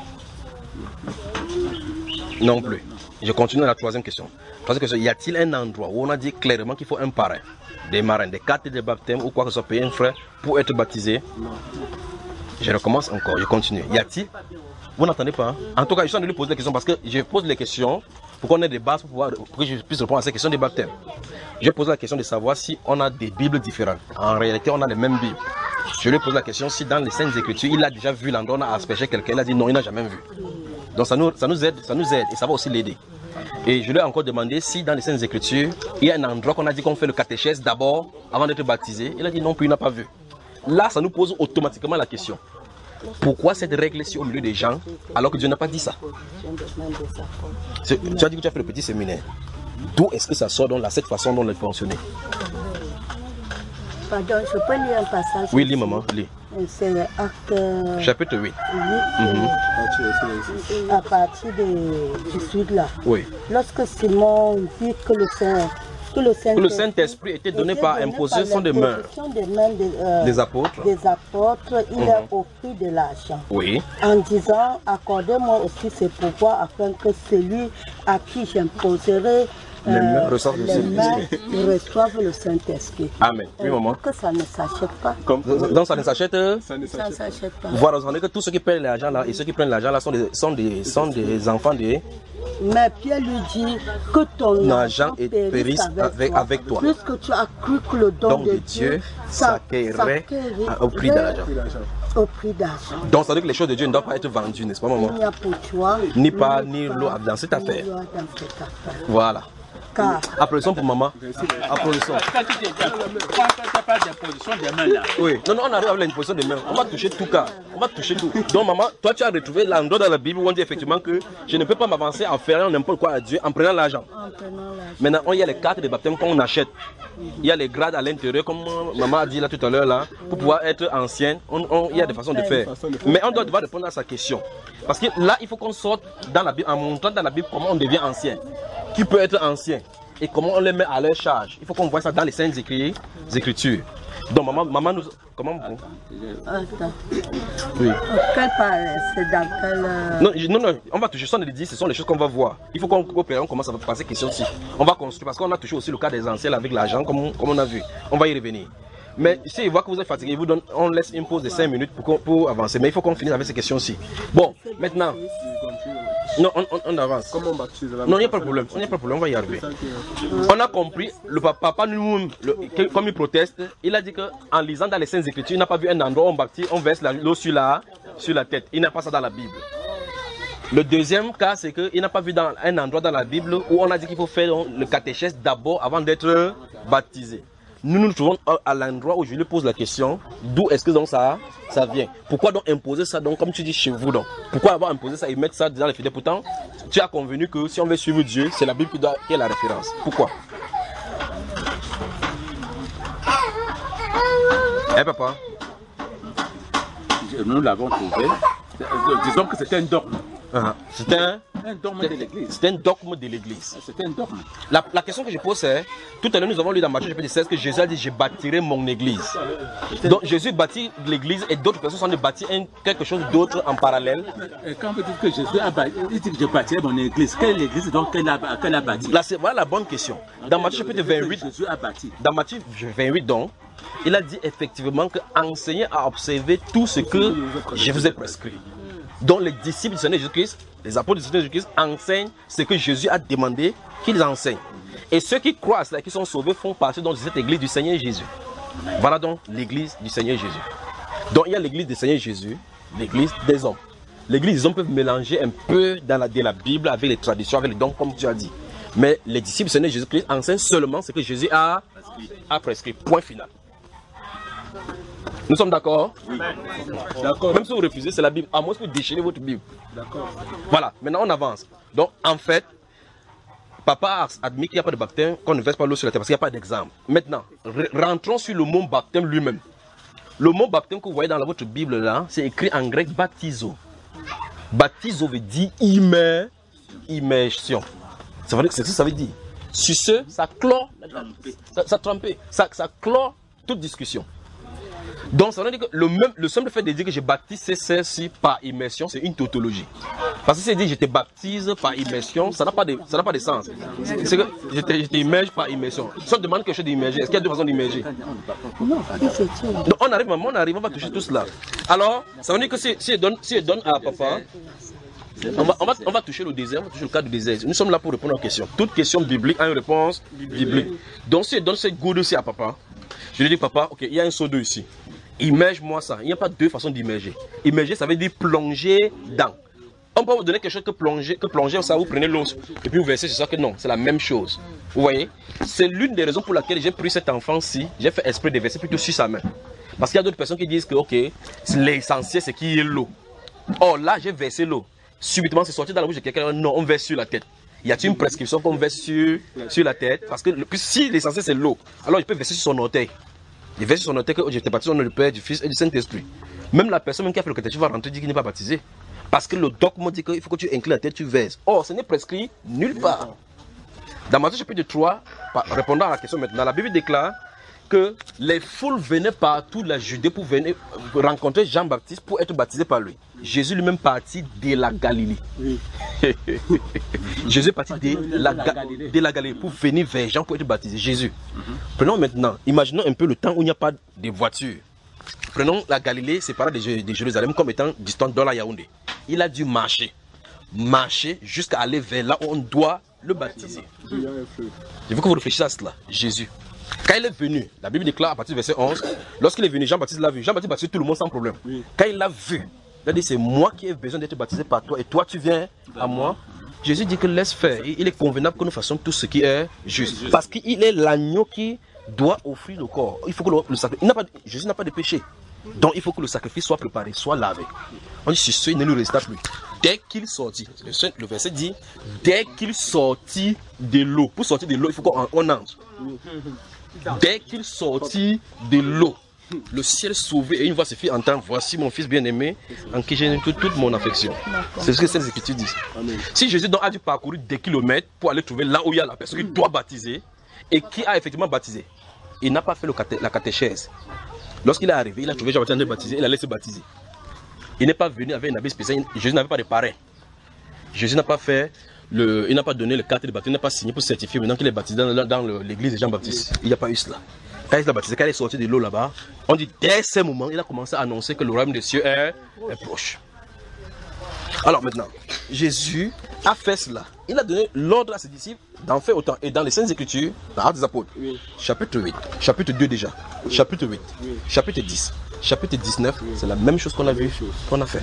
Non plus. Je continue à la troisième question. Troisième question. Y a-t-il un endroit où on a dit clairement qu'il faut un parrain, des marraines, des cartes de baptême ou quoi que ce soit, payer un frère pour être baptisé? Je recommence encore, je continue. Y a-t-il? Vous n'entendez pas? Hein? En tout cas, je suis en train de lui poser des questions parce que je pose les questions pour qu'on ait des bases pour, pouvoir, pour que je puisse répondre à ces questions de baptême. Je pose la question de savoir si on a des Bibles différentes. En réalité, on a les mêmes Bibles. Je lui pose la question si dans les Saintes Écritures, il a déjà vu l'endroit où on a aspergé quelqu'un. Il a dit non, il n'a jamais vu. Donc ça nous, ça nous aide, ça nous aide et ça va aussi l'aider. Et je lui ai encore demandé si dans les Saintes Écritures, il y a un endroit qu'on a dit qu'on fait le catéchèse d'abord avant d'être baptisé. Il a dit non, puis il n'a pas vu. Là, ça nous pose automatiquement la question. Pourquoi cette règle-ci au milieu des gens alors que Dieu n'a pas dit ça? Tu as dit que tu as fait le petit séminaire. D'où est-ce que ça sort donc là, cette façon dont on l'a fonctionné? Pardon, je peux lire un passage? Oui, lis maman, lis. C'est Acte... Chapitre huit. huit mm-hmm. À partir de, du sud là. Oui. Lorsque Simon vit que le Saint... Que le Saint-Esprit Saint était donné par imposition des mains, des, mains de, euh, des apôtres. Des apôtres, il mm-hmm. a offert de l'argent. Oui. En disant, accordez-moi aussi ces pouvoirs afin que celui à qui j'imposerai les euh, mains reçoivent le, reçoivent le Saint-Esprit. Amen. Oui, maman. Que ça ne s'achète pas. Comme, donc ça ne s'achète Ça ne s'achète pas. Voilà, vous savez que tous ceux qui prennent l'argent là et ceux qui prennent l'argent là sont des, sont des, sont des enfants des... Mais Pierre lui dit que ton argent périsse avec, avec toi. Puisque tu as cru que le don, don de, de Dieu, Dieu s'acquérait au prix de l'argent. Au prix d'argent. Donc ça veut dire que les choses de Dieu ne doivent pas être vendues, n'est-ce pas maman? Il n'y a pour toi, ni pas ni l'eau dans cette affaire. Voilà. Applaudissons pour maman. Applaudissons. Quand tu parles d'imposition des mains là. Oui, non, non, on arrive à l'imposition des mains. On va toucher tout cas. On va toucher tout. Donc maman, toi tu as retrouvé l'endroit dans la Bible où on dit effectivement que je ne peux pas m'avancer en faisant n'importe quoi à Dieu en prenant l'argent. Maintenant, il y a les cartes de baptême qu'on achète. Il y a les grades à l'intérieur, comme maman a dit là tout à l'heure là, pour pouvoir être ancienne. On, on, il y a des façons de faire. Mais on doit devoir répondre à sa question. Parce que là, il faut qu'on sorte dans la Bible, en montrant dans la Bible comment on devient ancien. Qui peut être ancien et comment on les met à leur charge. Il faut qu'on voit ça dans les Saintes Écritures. Donc maman, maman nous... Comment vous... Attends. Oui. Quelle part? C'est dans quelle... Non, non, non, on va toucher, ce sont les dix, ce sont les choses qu'on va voir. Il faut qu'on on commence à passer question-ci. On va construire, parce qu'on a touché aussi le cas des anciens avec l'argent, comme, comme on a vu. On va y revenir. Mais si il voit que vous êtes fatigué, vous donne, on laisse une pause de cinq minutes pour, pour avancer. Mais il faut qu'on finisse avec ces questions-ci. Bon, maintenant... Non, on, on, on avance. Comment on baptise là? Non, il n'y a pas de problème. Il n'y a pas de problème, on va y arriver. On a compris, le papa nous, comme il proteste, il a dit qu'en lisant dans les Saintes Écritures, il n'a pas vu un endroit où on baptise, on verse l'eau sur la, sur la tête. Il n'a pas ça dans la Bible. Le deuxième cas, c'est qu'il n'a pas vu dans un endroit dans la Bible où on a dit qu'il faut faire le catéchèse d'abord avant d'être baptisé. Nous nous trouvons à l'endroit où je lui pose la question, d'où est-ce que donc ça, ça vient? Pourquoi donc imposer ça donc, comme tu dis chez vous donc? Pourquoi avoir imposé ça et mettre ça dans les fidèles? Pourtant, tu as convenu que si on veut suivre Dieu, c'est la Bible qui, doit, qui est la référence. Pourquoi? Eh papa? Nous l'avons trouvé. Disons que c'était un dogme. Uh-huh. C'était un, un dogme de l'église. C'était un dogme de l'église. C'était un dogme. La, la question que je pose c'est, tout à l'heure nous avons lu dans Matthieu chapitre seize que Jésus a dit je bâtirai mon église. Donc Jésus bâtit l'église et d'autres personnes sont en train de bâtir un, quelque chose d'autre en parallèle. Et quand vous dites que Jésus a bâti, il dit que je bâtirai mon église, quelle est l'église donc qu'elle a, qu'elle a bâti? Là, voilà la bonne question. Dans Matthieu chapitre vingt-huit, Jésus a bâti. Dans Matthieu vingt-huit donc, il a dit effectivement que enseigner à observer tout ce que je vous ai prescrit. dont les disciples du Seigneur Jésus-Christ, les apôtres du Seigneur Jésus-Christ enseignent ce que Jésus a demandé qu'ils enseignent. Et ceux qui croient à cela, qui sont sauvés, font partie donc de cette église du Seigneur Jésus. Voilà donc l'église du Seigneur Jésus. Donc il y a l'église du Seigneur Jésus, l'église des hommes. L'église des hommes peuvent mélanger un peu dans la, de la Bible avec les traditions, avec les dons, comme tu as dit. Mais les disciples du Seigneur Jésus-Christ enseignent seulement ce que Jésus a, a prescrit. Point final. Nous sommes d'accord? Oui. D'accord. Même si vous refusez, c'est la Bible. À moins que vous déchirez votre Bible. D'accord. Voilà, maintenant on avance. Donc en fait, Papa a admis qu'il n'y a pas de baptême, qu'on ne verse pas l'eau sur la terre parce qu'il n'y a pas d'exemple. Maintenant, rentrons sur le mot baptême lui-même. Le mot baptême que vous voyez dans votre Bible là, c'est écrit en grec baptizo. Baptizo veut dire immer, immersion. C'est vrai que c'est ce que ça veut dire. Sur ce, ça clôt, ça, ça trempé, ça, ça clôt toute discussion. Donc ça veut dire que le, même, le simple fait de dire que je baptise ceci par immersion, c'est une tautologie. Parce que si c'est dit je te baptise par immersion, ça n'a pas, pas de sens. C'est que je t'immerge par immersion. Si on demande quelque chose d'immerger, est-ce qu'il y a deux façons d'immerger? Donc on arrive, on arrive, on va toucher tout cela. Alors, ça veut dire que si, si, elle, donne, si elle donne à papa, on va, on, va, on va toucher le désert, on va toucher le cas du désert. Nous sommes là pour répondre aux questions. Toute question biblique a une réponse biblique. Donc si elle donne cette goutte aussi à papa, je lui dis papa, ok, il y a un seau d'eau ici. Immerge-moi ça. Il n'y a pas deux façons d'immerger. Immerger, ça veut dire plonger dans. On peut vous donner quelque chose que plonger, que plonger, ça vous prenez l'eau et puis vous versez, c'est ça que non, c'est la même chose. Vous voyez? C'est l'une des raisons pour laquelle j'ai pris cet enfant-ci, j'ai fait esprit de verser plutôt sur sa main. Parce qu'il y a d'autres personnes qui disent que, ok, l'essentiel c'est qu'il y ait l'eau. Or là, j'ai versé l'eau. Subitement, c'est sorti dans la bouche de quelqu'un, non, on verse sur la tête. Y a-t-il une prescription qu'on verse sur, sur la tête? Parce que si l'essentiel c'est l'eau, alors je peux verser sur son orteil. Il verse sur son orteil que j'étais baptisé au nom du Père, du Fils et du Saint-Esprit. Même la personne même qui a fait le catéchisme va rentrer dit qu'il n'est pas baptisé. Parce que le dogme dit qu'il faut que tu inclines la tête, tu verses. Or, ce n'est prescrit nulle part. Dans Matthieu chapitre trois, répondant à la question maintenant, la Bible déclare que les foules venaient partout de la Judée pour venir rencontrer Jean-Baptiste pour être baptisé par lui. Jésus lui-même partit de la Galilée. Oui. Jésus est parti de la, de la Galilée pour venir vers Jean pour être baptisé. Jésus. Mm-hmm. Prenons maintenant, imaginons un peu le temps où il n'y a pas de voiture. Prenons la Galilée séparée de, de Jérusalem comme étant distante dans la Yaoundé. Il a dû marcher. Marcher jusqu'à aller vers là où on doit le baptiser. Je veux que vous réfléchissiez à cela. Jésus. Quand il est venu, la Bible déclare à partir du verset onze, lorsqu'il est venu, Jean-Baptiste l'a vu. Jean-Baptiste baptisait tout le monde sans problème. Oui. Quand il l'a vu, il a dit c'est moi qui ai besoin d'être baptisé par toi et toi tu viens à moi. Jésus dit que laisse faire. Il est convenable que nous fassions tout ce qui est juste. Parce qu'il est l'agneau qui doit offrir le corps. Il faut que le, le sacrifice. Jésus n'a pas de péché. Donc il faut que le sacrifice soit préparé, soit lavé. On dit sur ce, il ne nous resta plus. Dès qu'il sortit, le, le verset dit, dès qu'il sortit de l'eau, pour sortir de l'eau, il faut qu'on entre. Dès qu'il sortit de l'eau, le ciel s'ouvrit et une voix se fit entendre, voici mon fils bien-aimé, en qui j'ai toute, toute mon affection. C'est ce que ces écritures disent. Amen. Si Jésus donc a dû parcourir des kilomètres pour aller trouver là où il y a la personne qui doit baptiser, et qui a effectivement baptisé, il n'a pas fait le caté, la catéchèse. Lorsqu'il est arrivé, il a trouvé Jean-Baptiste en train de baptiser, il a laissé baptiser. Il n'est pas venu avec un habit spécial, Jésus n'avait pas de parrain. Jésus n'a pas fait, le, il n'a pas donné le carte de baptême, il n'a pas signé pour certifier maintenant qu'il est baptisé dans, dans l'église de Jean-Baptiste. Il n'y a pas eu cela. Quand il a baptisé, quand il est sorti de l'eau là-bas, on dit dès ce moment, il a commencé à annoncer que le royaume des cieux est, est proche. Alors maintenant, Jésus a fait cela. Il a donné l'ordre à ses disciples d'en faire autant. Et dans les Saintes Écritures, dans Actes des Apôtres, oui. chapitre huit, chapitre deux déjà, oui. chapitre huit, oui. chapitre dix, chapitre dix-neuf, oui. c'est la même chose qu'on a vu, qu'on a fait.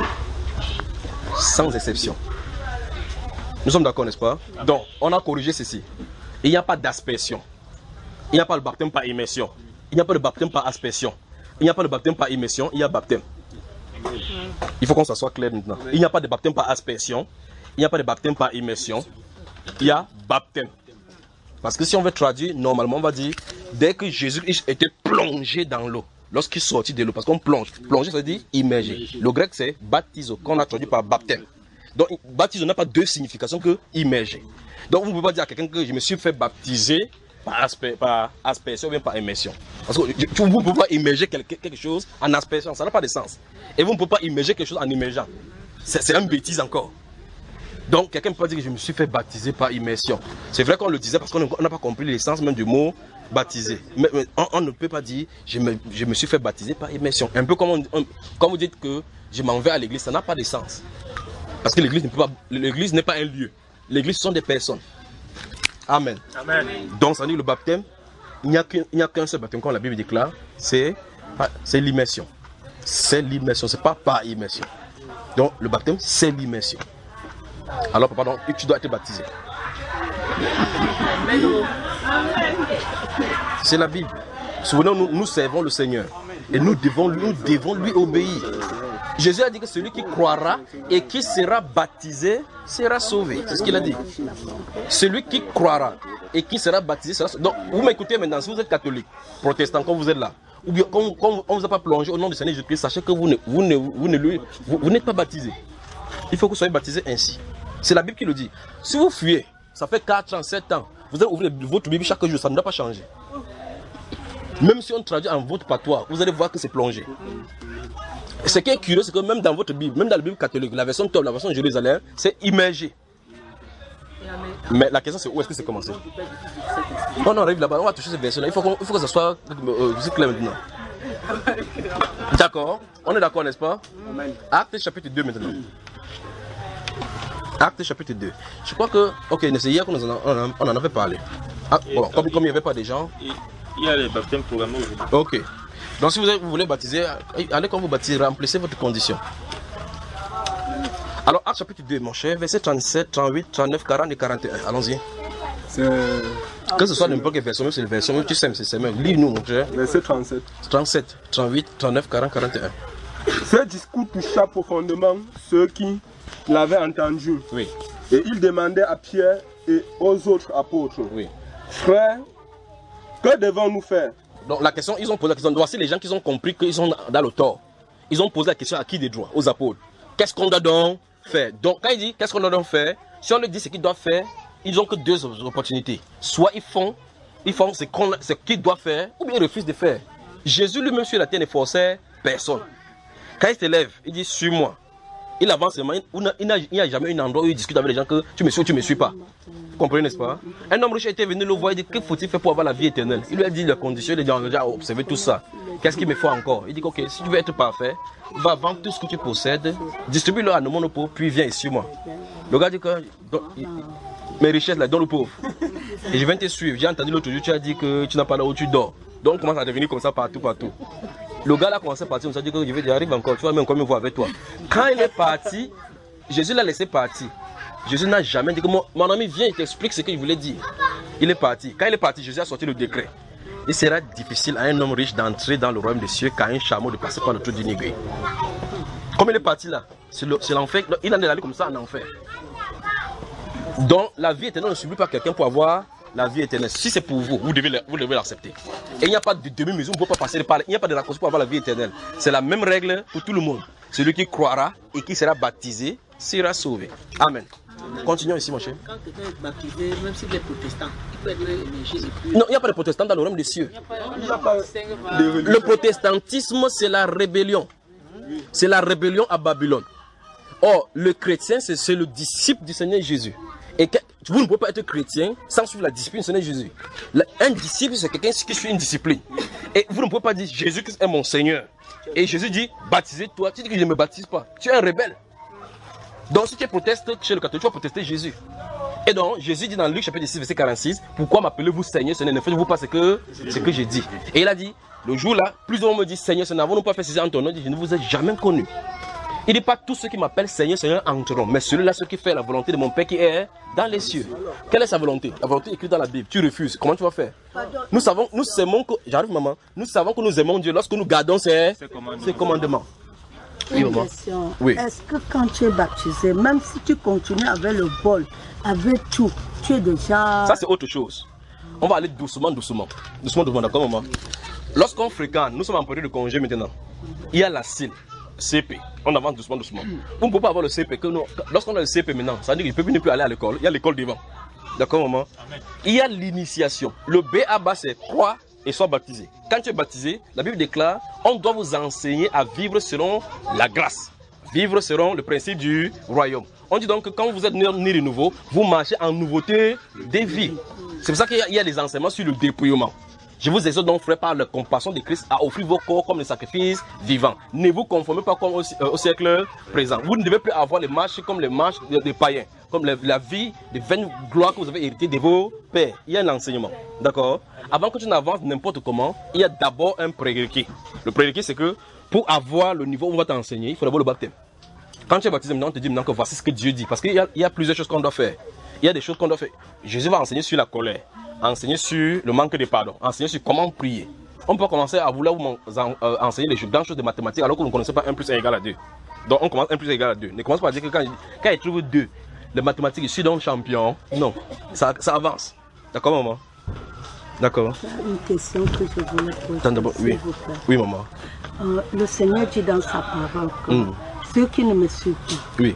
Sans exception. Nous sommes d'accord, n'est-ce pas? Donc, on a corrigé ceci. Il n'y a pas d'aspersion. Il n'y a pas de baptême par immersion. Il n'y a pas de baptême par aspersion. Il n'y a pas de baptême par immersion, il y a baptême. Il faut qu'on ça soit clair maintenant. Il n'y a pas de baptême par aspersion. Il n'y a pas de baptême par immersion. Il y a baptême. Parce que si on veut traduire, normalement on va dire dès que Jésus était plongé dans l'eau, lorsqu'il sortit de l'eau, parce qu'on plonge. Plonger, ça veut dire immerger. Le grec c'est baptizo, qu'on a traduit par baptême. Donc baptizo n'a pas deux significations que immerger. Donc vous ne pouvez pas dire à quelqu'un que je me suis fait baptiser par, asper, par aspersion ou bien par immersion. Parce que vous ne pouvez pas immerger quelque, quelque chose en aspersion, ça n'a pas de sens. Et vous ne pouvez pas immerger quelque chose en immergeant. C'est une bêtise encore. Donc quelqu'un ne peut pas dire que je me suis fait baptiser par immersion. C'est vrai qu'on le disait parce qu'on n'a pas compris l'essence même du mot baptisé. Mais, mais on, on ne peut pas dire je me, je me suis fait baptiser par immersion. Un peu comme on, on, quand vous dites que je m'en vais à l'église, ça n'a pas de sens. Parce que l'église n'est pas un lieu. L'église sont des personnes. Amen. Amen. Donc ça dit le baptême, il n'y a qu'un seul baptême, comme la Bible déclare, c'est l'immersion. C'est l'immersion, c'est pas par immersion. Donc le baptême, c'est l'immersion. Alors pardon, tu dois être baptisé. C'est la Bible. Souvenons-nous, nous servons le Seigneur. Et nous devons, nous devons lui obéir. Jésus a dit que celui qui croira et qui sera baptisé sera sauvé. C'est ce qu'il a dit. Celui qui croira et qui sera baptisé sera sauvé. Donc, vous m'écoutez maintenant, si vous êtes catholique, protestant, quand vous êtes là, ou bien quand, quand on ne vous a pas plongé au nom du Seigneur Jésus-Christ, sachez que vous n'êtes vous ne, vous ne, vous, vous n'êtes pas baptisé. Il faut que vous soyez baptisé ainsi. C'est la Bible qui le dit. Si vous fuyez, ça fait quatre ans, sept ans, vous allez ouvrir votre Bible chaque jour, ça ne doit pas changer. Même si on traduit en votre patois, vous allez voir que c'est plongé. Ce qui est curieux, c'est que même dans votre Bible, même dans la Bible catholique, la version top, la version de Jérusalem, c'est immergé. Mais la question c'est où est-ce que c'est commencé? Non, non, on arrive là-bas, on va toucher cette version-là. Il faut, il faut que ça soit euh, clair maintenant. D'accord? On est d'accord, n'est-ce pas? Acte chapitre deux maintenant. Acte chapitre deux. Je crois que, ok, c'est hier qu'on en, on en avait parlé. Ah, bon, comme, comme il n'y avait pas de gens. Il y a les baptêmes programmés aujourd'hui. Ok. Donc si vous, vous voulez baptiser, allez quand vous baptisez, remplissez votre condition. Alors, Acte chapitre deux, mon cher, versets trente-sept, trente-huit, trente-neuf, quarante et quarante et un. Allons-y. Que ce soit n'importe quelle version, même c'est la version, tu sais, c'est même. Lis-nous, mon cher. Verset trente-sept. trente-sept, trente-huit, trente-neuf, quarante, quarante et un. Ce discours toucha profondément ceux qui l'avaient entendu. Oui. Et il demandait à Pierre et aux autres apôtres. Oui. Frères, que devons-nous faire? Donc la question, ils ont posé la question. Voici les gens qui ont compris qu'ils sont dans le tort. Ils ont posé la question à qui des droits? Aux apôtres. Qu'est-ce qu'on doit donc faire? Donc quand il dit qu'est-ce qu'on doit donc faire, si on leur dit ce qu'ils doivent faire, ils n'ont que deux opportunités. Soit ils font, ils font ce qu'on, ce qu'ils doivent faire, ou bien ils refusent de faire. Jésus lui-même sur la terre ne forçait personne. Quand il s'élève, il dit suis-moi. Il avance seulement, il n'y a jamais un endroit où il discute avec les gens que tu me suis ou tu ne me suis pas. Vous comprenez, n'est-ce pas? Un homme riche était venu le voir, il dit que faut-il faire pour avoir la vie éternelle? Il lui a dit les conditions, il a dit on a déjà observé tout ça. Qu'est-ce qu'il me faut encore? Il dit ok, si tu veux être parfait, va vendre tout ce que tu possèdes, distribue-le à nos mondes pauvres, puis viens ici moi. Le gars dit que donc, il, mes richesses là, donne le pauvre. Et je viens te suivre. J'ai entendu l'autre jour, tu as dit que tu n'as pas là où tu dors. Donc on commence à devenir comme ça partout, partout. Le gars là a commencé à partir, on s'est dit que je vais arriver encore, tu vois même combien il voit avec toi. Quand il est parti, Jésus l'a laissé partir. Jésus n'a jamais dit que mon, mon ami viens, il t'explique ce qu'il voulait dire. Il est parti. Quand il est parti, Jésus a sorti le décret. Il sera difficile à un homme riche d'entrer dans le royaume des cieux qu'à un chameau de passer par le trou d'une aiguille. Comme il est parti là, c'est l'enfer, il en est allé comme ça en enfer. Donc la vie éternelle ne subit pas quelqu'un pour avoir la vie éternelle. Si c'est pour vous, vous devez l'accepter. Et il n'y a pas de demi-mesure, on ne peut pas passer par là. Il n'y a pas de raccourci pour avoir la vie éternelle. C'est la même règle pour tout le monde. Celui qui croira et qui sera baptisé sera sauvé. Amen. Continuons ici, mon cher. Quand quelqu'un est baptisé, même s'il est protestant, il peut être émergé. Non, il n'y a pas de protestant dans le royaume des cieux. Le protestantisme, c'est la rébellion. C'est la rébellion à Babylone. Or, le chrétien, c'est le disciple du Seigneur Jésus. Et que, vous ne pouvez pas être chrétien sans suivre la discipline du Seigneur Jésus. Le, un disciple, c'est quelqu'un qui suit une discipline. Et vous ne pouvez pas dire Jésus est mon Seigneur. Et Jésus dit, baptisez-toi. Tu dis que je ne me baptise pas. Tu es un rebelle. Donc si tu protestes chez le catholique, tu vas protester Jésus. Et donc Jésus dit dans Luc chapitre six, verset quarante-six, pourquoi m'appelez-vous Seigneur, Seigneur, ne faites-vous pas ce que, ce que j'ai dit. Et il a dit, le jour-là, plusieurs me disent Seigneur, Seigneur, n'avons-nous pas fait ceci en ton nom? Je ne vous ai jamais connu. Il ne dit pas tous ceux qui m'appellent Seigneur, Seigneur entreront, mais celui-là, ceux qui font la volonté de mon Père qui est dans les cieux. Quelle est sa volonté? La volonté écrite dans la Bible. Tu refuses. Comment tu vas faire? Nous savons, nous aimons que, j'arrive maman, nous savons que nous aimons Dieu lorsque nous gardons ses, ses commandements. Une question. Oui. Est-ce que quand tu es baptisé, même si tu continues avec le bol, avec tout, tu es déjà... Ça c'est autre chose. On va aller doucement, doucement. Doucement, doucement, d'accord maman? Lorsqu'on fréquente, nous sommes en période de congé maintenant. Il y a la C I L, C P. On avance doucement, doucement. On ne peut pas avoir le C P. Lorsqu'on a le C P maintenant, ça veut dire qu'il ne peut plus aller à l'école. Il y a l'école devant. D'accord maman? Il y a l'initiation. Le B A B A c'est croire et sois baptisé. Quand tu es baptisé, la Bible déclare, on doit vous enseigner à vivre selon la grâce. Vivre selon le principe du royaume. On dit donc que quand vous êtes né de nouveau, vous marchez en nouveauté des vies. C'est pour ça qu'il y, y a des enseignements sur le dépouillement. Je vous exhorte donc, frère, par la compassion de Christ, à offrir vos corps comme des sacrifices vivants. Ne vous conformez pas comme au, euh, au siècle présent. Vous ne devez plus avoir les marches comme les marches des, des païens, comme la, la vie de vaine gloire que vous avez héritée de vos pères. Il y a un enseignement, d'accord? Avant que tu n'avances n'importe comment, il y a d'abord un prérequis. Le prérequis, c'est que pour avoir le niveau où on va t'enseigner, il faut d'abord le baptême. Quand tu es baptisé, maintenant, on te dit maintenant que voici ce que Dieu dit. Parce qu'il y a, il y a plusieurs choses qu'on doit faire. Il y a des choses qu'on doit faire. Jésus va enseigner sur la colère, enseigner sur le manque de pardon, enseigner sur comment prier. On peut commencer à vouloir vous euh, enseigner les choses, dans les choses de mathématiques alors que vous ne connaissez pas un plus un égale à deux. Donc on commence un plus un égale à deux. Ne commence pas à dire que quand, quand il trouve deux, les mathématiques, je suis donc champion. Non, ça, ça avance. D'accord, maman? D'accord. Une question que je voulais poser. Oui. Oui, maman. Euh, le Seigneur dit dans sa parole que mm. ceux qui ne me suivent pas oui.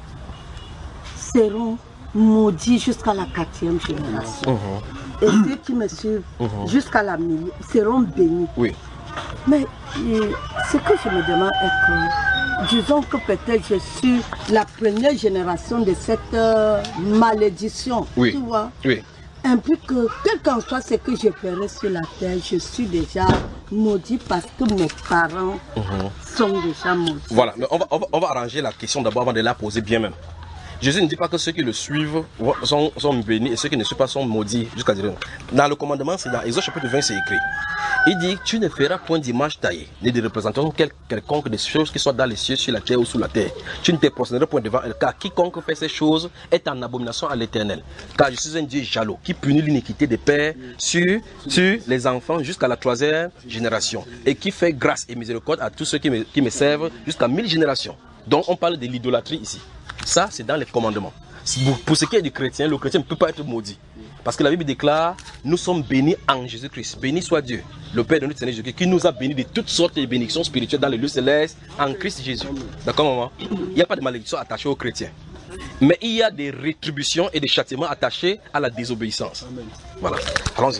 seront maudits jusqu'à la quatrième génération. Mm-hmm. Et ceux qui me suivent mm-hmm. jusqu'à la millième seront bénis. Oui. Mais euh, ce que je me demande est que, disons que peut-être je suis la première génération de cette euh, malédiction. Oui. Tu vois? Oui. Implique que, quel qu'en soit ce que je ferai sur la terre, je suis déjà maudit parce que mes parents mm-hmm. sont déjà maudits. Voilà, mais on va, on va, on va arranger la question d'abord avant de la poser bien même. Jésus ne dit pas que ceux qui le suivent sont, sont bénis et ceux qui ne suivent pas sont maudits jusqu'à dire. Dans le commandement, c'est dans Exode chapitre vingt, c'est écrit. Il dit, tu ne feras point d'image taillée, ni de représentation quel, quelconque des choses qui soient dans les cieux, sur la terre ou sous la terre. Tu ne te prosterneras point devant elle, car quiconque fait ces choses est en abomination à l'Éternel. Car je suis un Dieu jaloux, qui punit l'iniquité des pères sur, sur les enfants jusqu'à la troisième génération, et qui fait grâce et miséricorde à tous ceux qui me, qui me servent jusqu'à mille générations. Donc on parle de l'idolâtrie ici. Ça, c'est dans les commandements. Pour ce qui est du chrétien, le chrétien ne peut pas être maudit. Parce que la Bible déclare, nous sommes bénis en Jésus-Christ. Béni soit Dieu, le Père de notre Seigneur Jésus-Christ, qui nous a bénis de toutes sortes de bénédictions spirituelles dans les lieux célestes en Christ Jésus. D'accord, maman? Il n'y a pas de malédiction attachée aux chrétiens. Mais il y a des rétributions et des châtiments attachés à la désobéissance. Voilà. Allons-y.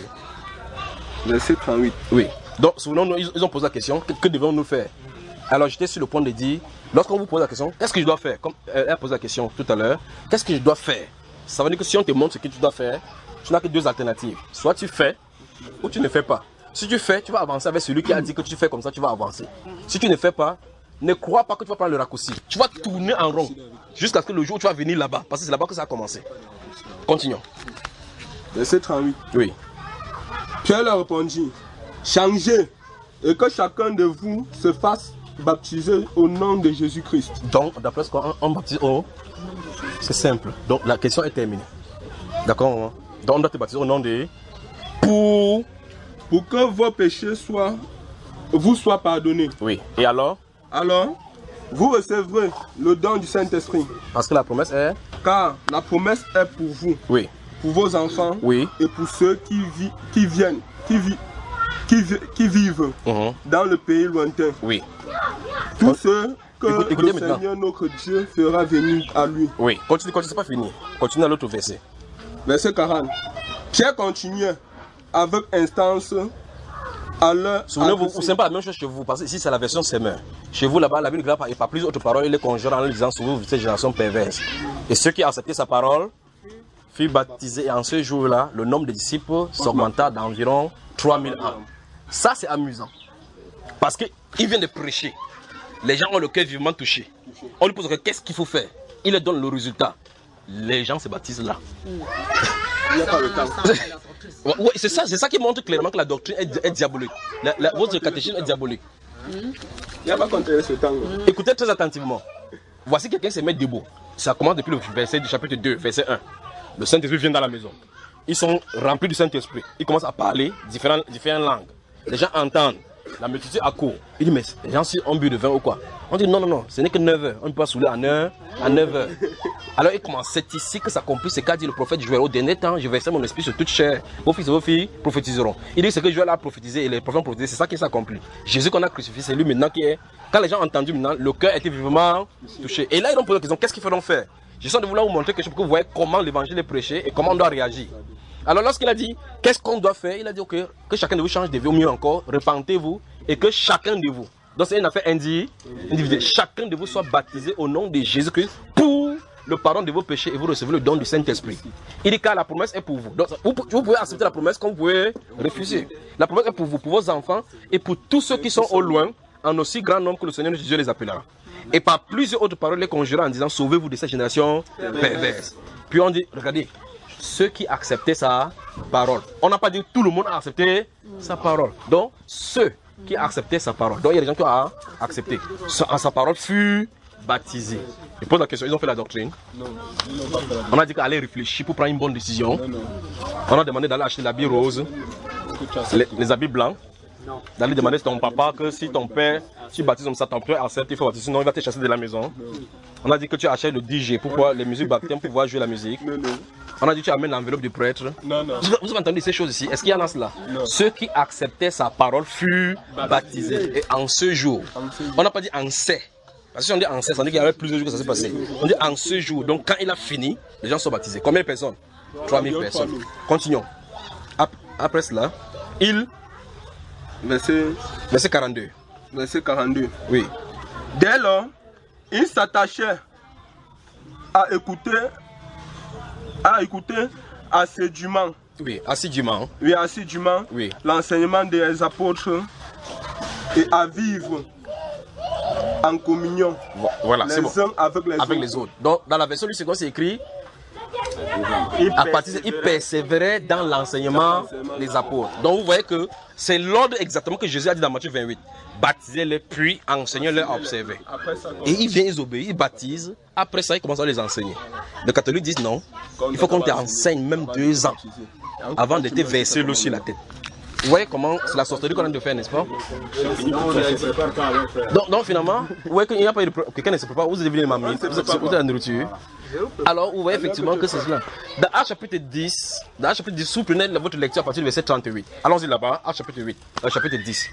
Verset trente-huit. Oui. Donc, souvenons-nous, ils ont posé la question, que, que devons-nous faire? Alors, j'étais sur le point de dire, lorsqu'on vous pose la question, qu'est-ce que je dois faire? Comme elle a posé la question tout à l'heure, qu'est-ce que je dois faire? Ça veut dire que si on te montre ce que tu dois faire, tu n'as que deux alternatives. Soit tu fais, ou tu ne fais pas. Si tu fais, tu vas avancer avec celui qui a dit que tu fais comme ça, tu vas avancer. Si tu ne fais pas, ne crois pas que tu vas prendre le raccourci. Tu vas tourner en rond, jusqu'à ce que le jour où tu vas venir là-bas, parce que c'est là-bas que ça a commencé. Continuons. Verset trente-huit. Oui. Pierre leur répondit, changez, et que chacun de vous se fasse baptiser au nom de Jésus-Christ. Donc, d'après ce qu'on on baptise au... C'est simple. Donc, la question est terminée. D'accord? Donc, on doit te baptiser au nom de... Pour... Pour que vos péchés soient... vous soient pardonnés. Oui. Et alors? Alors, vous recevrez le don du Saint-Esprit. Parce que la promesse est... Car la promesse est pour vous. Oui. Pour vos enfants. Oui. Et pour ceux qui, vi qui viennent, qui, vi qui, vi qui vivent uh-huh. dans le pays lointain. Oui. Tous ceux que Écoute, écoutez le maintenant. Seigneur notre Dieu fera venir à lui. Oui. Continue, continue, c'est pas fini. Continue à l'autre verset. Verset quarante. Pierre continuait avec instance à leur... Souvenez-vous, ce n'est pas la même chose chez vous, parce que ici c'est la version semeur. Chez vous là-bas, la Bible ne pas plus autre parole, il les conjure en disant sur vous, cette génération perverse. Et ceux qui ont accepté sa parole furent baptisés, et en ce jour-là, le nombre de disciples s'augmenta d'environ trois mille âmes. Ça c'est amusant. Parce qu'il vient de prêcher. Les gens ont le cœur vivement touché. On lui pose qu'est-ce qu'il faut faire. Il leur donne le résultat. Les gens se baptisent là. Il n'y a pas le temps. Oui, c'est ça, c'est ça qui montre clairement que la doctrine est, est diabolique. La, la, votre catéchisme est diabolique. Il n'y a pas compté ce temps. Écoutez très attentivement. Voici quelqu'un qui se met debout. Ça commence depuis le verset du chapitre deux, verset un. Le Saint-Esprit vient dans la maison. Ils sont remplis du Saint-Esprit. Ils commencent à parler différentes, différentes langues. Les gens entendent. La multitude accourt. Il dit, mais les gens ont bu de vin ou quoi? On dit, non, non, non, ce n'est que neuf heures. On ne peut pas saouler à neuf heures. Alors il commence, c'est ici que s'accomplit ce qu'a dit le prophète Joël. Au dernier temps, je verserai mon esprit sur toute chair. Vos fils et vos filles prophétiseront. Il dit, ce que Joël a prophétisé et les prophètes ont prophétisé, c'est ça qui s'accomplit. Jésus qu'on a crucifié, c'est lui maintenant qui est. Quand les gens ont entendu maintenant, le cœur était vivement touché. Et là, ils ont posé la question, qu'est-ce qu'il faut faire? J'essaie de vouloir vous montrer quelque chose pour que vous voyez comment l'évangile est prêché et comment on doit réagir. Alors lorsqu'il a dit, qu'est-ce qu'on doit faire? Il a dit, ok, que chacun de vous change de vie, au mieux encore, repentez-vous et que chacun de vous, donc c'est une affaire individuelle, chacun de vous soit baptisé au nom de Jésus-Christ pour le pardon de vos péchés et vous recevez le don du Saint-Esprit. Il dit car la promesse est pour vous. Donc, vous, vous pouvez accepter la promesse comme vous pouvez refuser. La promesse est pour vous, pour vos enfants et pour tous ceux qui sont au loin, en aussi grand nombre que le Seigneur Jésus les appellera. Et par plusieurs autres paroles, les conjura en disant sauvez-vous de cette génération perverse. Puis on dit, regardez, ceux qui acceptaient sa parole. On n'a pas dit tout le monde a accepté sa parole. Donc, ceux qui acceptaient sa parole. Donc, il y a des gens qui ont accepté. Sa, sa parole fut baptisée. Je pose la question, ils ont fait la doctrine. Non. On a dit qu'aller réfléchir pour prendre une bonne décision. Non, non. On a demandé d'aller acheter l'habit rose, les, les habits blancs. D'aller demander à ton papa que si ton père, tu baptises comme ça, ton père accepte, il faut baptiser, sinon il va te chasser de la maison. On a dit que tu achètes le D J pour pouvoir, les musiques baptême pour pouvoir jouer la musique. Non, non. On a dit que tu amènes l'enveloppe du prêtre. Non, non. Vous, vous avez entendu ces choses ici? Est-ce qu'il y en a cela? Non. Ceux qui acceptaient sa parole furent baptisés. Et en ce jour, on n'a pas dit en ces. Parce que si on dit en ces, ça veut dire qu'il y avait plusieurs jours que ça s'est passé. On dit en ce jour. Donc quand il a fini, les gens sont baptisés. Combien de personnes? trois mille personnes. Continuons. Après cela, il... Verset... Verset quarante-deux. Verset quarante-deux. Oui. Dès lors, il s'attachait à écouter, à écouter assidûment. Oui, assidûment. Oui, assidûment. Oui. L'enseignement des apôtres et à vivre en communion. Voilà, c'est bon. Les uns avec les avec autres. les autres. Donc, dans la version du second, c'est écrit il, à partir, il persévérait dans l'enseignement des apôtres. Donc, vous voyez que c'est l'ordre exactement que Jésus a dit dans Matthieu vingt-huit. Baptisez-les, puis enseignez-les à observer. Et ils viennent, ils obéissent, ils baptisent. Après ça, ils commencent à les enseigner. Les catholiques disent non. Il faut qu'on t'enseigne même deux ans avant de te verser l'eau sur la tête. Vous voyez comment c'est la sorcellerie qu'on a de faire, n'est-ce pas? donc, donc finalement, vous voyez qu'il n'y a pas de... Quelqu'un ne se prépare, vous êtes venu mamie, vous êtes la nourriture. Alors, vous voyez effectivement que c'est cela. Dans Actes chapitre dix, dans Actes chapitre dix, vous prenez votre lecture à partir du verset trente-huit. Allons-y là-bas, Actes chapitre huit, euh, chapitre dix.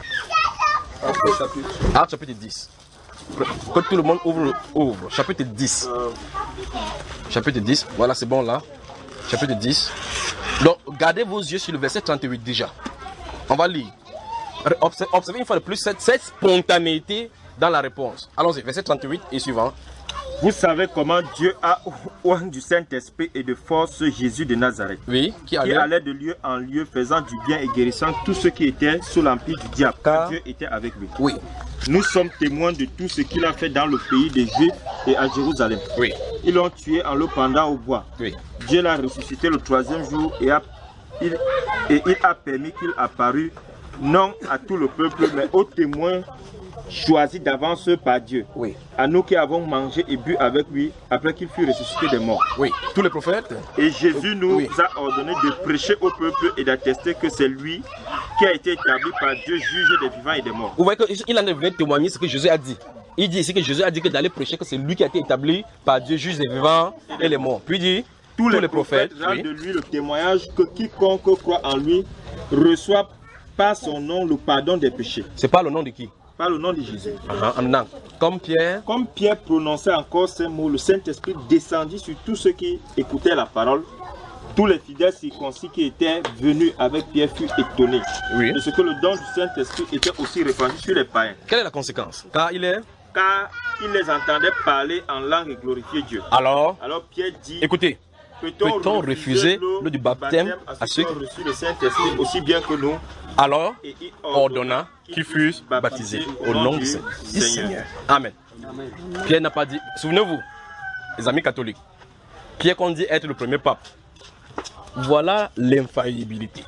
Actes chapitre dix. Que tout le monde ouvre, ouvre. Chapitre dix. Chapitre dix, voilà, c'est bon là. Chapitre dix. Donc, gardez vos yeux sur le verset trente-huit déjà. On va lire. Observez une fois de plus cette, cette spontanéité dans la réponse. Allons-y, verset trente-huit et suivant. Vous savez comment Dieu a oint du Saint-Esprit et de force Jésus de Nazareth. Oui, qui allait, qui allait de lieu en lieu faisant du bien et guérissant tous ceux qui étaient sous l'empire du diable. Car Dieu était avec lui. Oui. Nous sommes témoins de tout ce qu'il a fait dans le pays des Juifs et à Jérusalem. Oui. Ils l'ont tué en le pendant au bois. Oui. Dieu l'a ressuscité le troisième jour et, a, il, et il a permis qu'il apparût non à tout le peuple, mais aux témoins choisis d'avance par Dieu. Oui. À nous qui avons mangé et bu avec lui après qu'il fut ressuscité des morts. Oui. Tous les prophètes. Et Jésus nous oui. a ordonné de prêcher au peuple et d'attester que c'est lui qui a été établi par Dieu, juge des vivants et des morts. Vous voyez qu'il en est venu témoigner ce que Jésus a dit. Il dit ici que Jésus a dit que d'aller prêcher que c'est lui qui a été établi par Dieu, juge des vivants et les morts. Puis il dit tous, tous les, les prophètes, prophètes rendent oui. de lui le témoignage que quiconque croit en lui reçoit par son nom le pardon des péchés. C'est pas le nom de qui? Par le nom de Jésus. Uh -huh. Comme Pierre. Comme Pierre prononçait encore ces mots, le Saint-Esprit descendit sur tous ceux qui écoutaient la parole. Tous les fidèles circoncis qui étaient venus avec Pierre furent étonnés oui. de ce que le don du Saint-Esprit était aussi répandu sur les païens. Quelle est la conséquence? Car il est Car il les entendait parler en langue et glorifier Dieu. Alors, Alors Pierre dit, écoutez, peut-on peut refuser l'eau du baptême à ceux qui ont reçu le Saint-Esprit aussi bien que nous? Alors, ordonna qu'ils fussent baptisés au nom du Seigneur. Amen. Amen. Pierre n'a pas dit, souvenez-vous, les amis catholiques, Pierre qu'on dit être le premier pape. Voilà l'infaillibilité.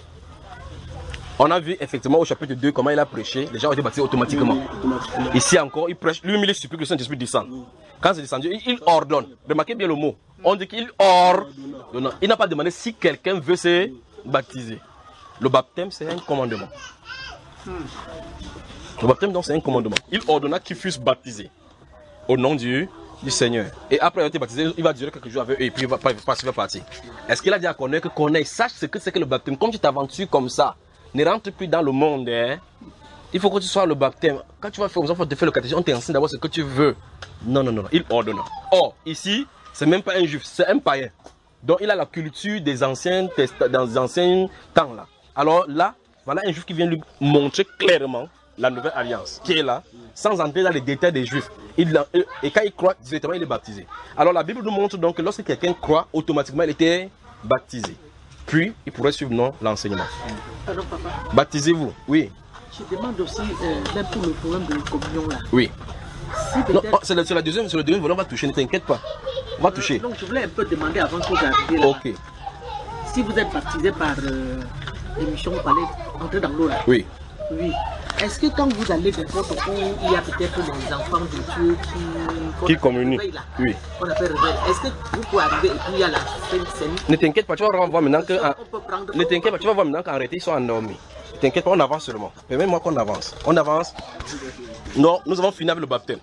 On a vu effectivement au chapitre deux comment il a prêché, les gens ont été baptisés automatiquement. Ici encore, il prêche, lui-même il supplie que le Saint-Esprit descende. Quand c'est descendu, il, il ordonne. Remarquez bien le mot. On dit qu'il ordonne. Il n'a pas demandé si quelqu'un veut se baptiser. Le baptême, c'est un commandement. Le baptême, donc, c'est un commandement. Il ordonna qu'ils fussent baptisés au nom du, du Seigneur. Et après avoir été baptisé, il va durer quelques jours avec eux et puis il va passer partir. Est-ce qu'il a dit à Corneille que Corneille sache ce que c'est que le baptême? Comme tu t'aventures comme ça, ne rentre plus dans le monde. Hein? Il faut que tu sois le baptême. Quand tu vas faire, il faut te faire le catéchisme, on t'enseigne d'abord ce que tu veux. Non, non, non, non. Il ordonna. Or, ici, c'est même pas un juif, c'est un païen. Donc, il a la culture des anciens, dans les anciens temps là. Alors là, voilà un juif qui vient lui montrer clairement la nouvelle alliance, qui est là, sans entrer dans les détails des juifs. Il, et quand il croit, directement, il est baptisé. Alors la Bible nous montre donc que lorsque quelqu'un croit, automatiquement, il était baptisé. Puis, il pourrait suivre non l'enseignement. Alors, papa. Baptisez-vous, oui. Je demande aussi, euh, même pour le problème de communion là. Oui. Si non, oh, c'est le, la deuxième, c'est le deuxième volet, on va toucher, ne t'inquiète pas. On va toucher. Donc, je voulais un peu demander avant que vous arriviez là. Ok. Si vous êtes baptisé par euh, l'émission, vous parlez entrer dans l'eau là. Oui. Oui. Est-ce que quand vous allez n'importe où, il y a peut-être des enfants de Dieu qui, qui communient? Oui. On appelle réveil. Est-ce que vous pouvez arriver et puis il y a la scène? Ne t'inquiète pas, tu vas voir maintenant que. En... Ne t'inquiète pas, tu vas voir maintenant qu'en réalité ils sont endormis. Ne t'inquiète pas, on avance seulement. Permets-moi qu'on avance. On avance. Non, nous avons fini avec le baptême.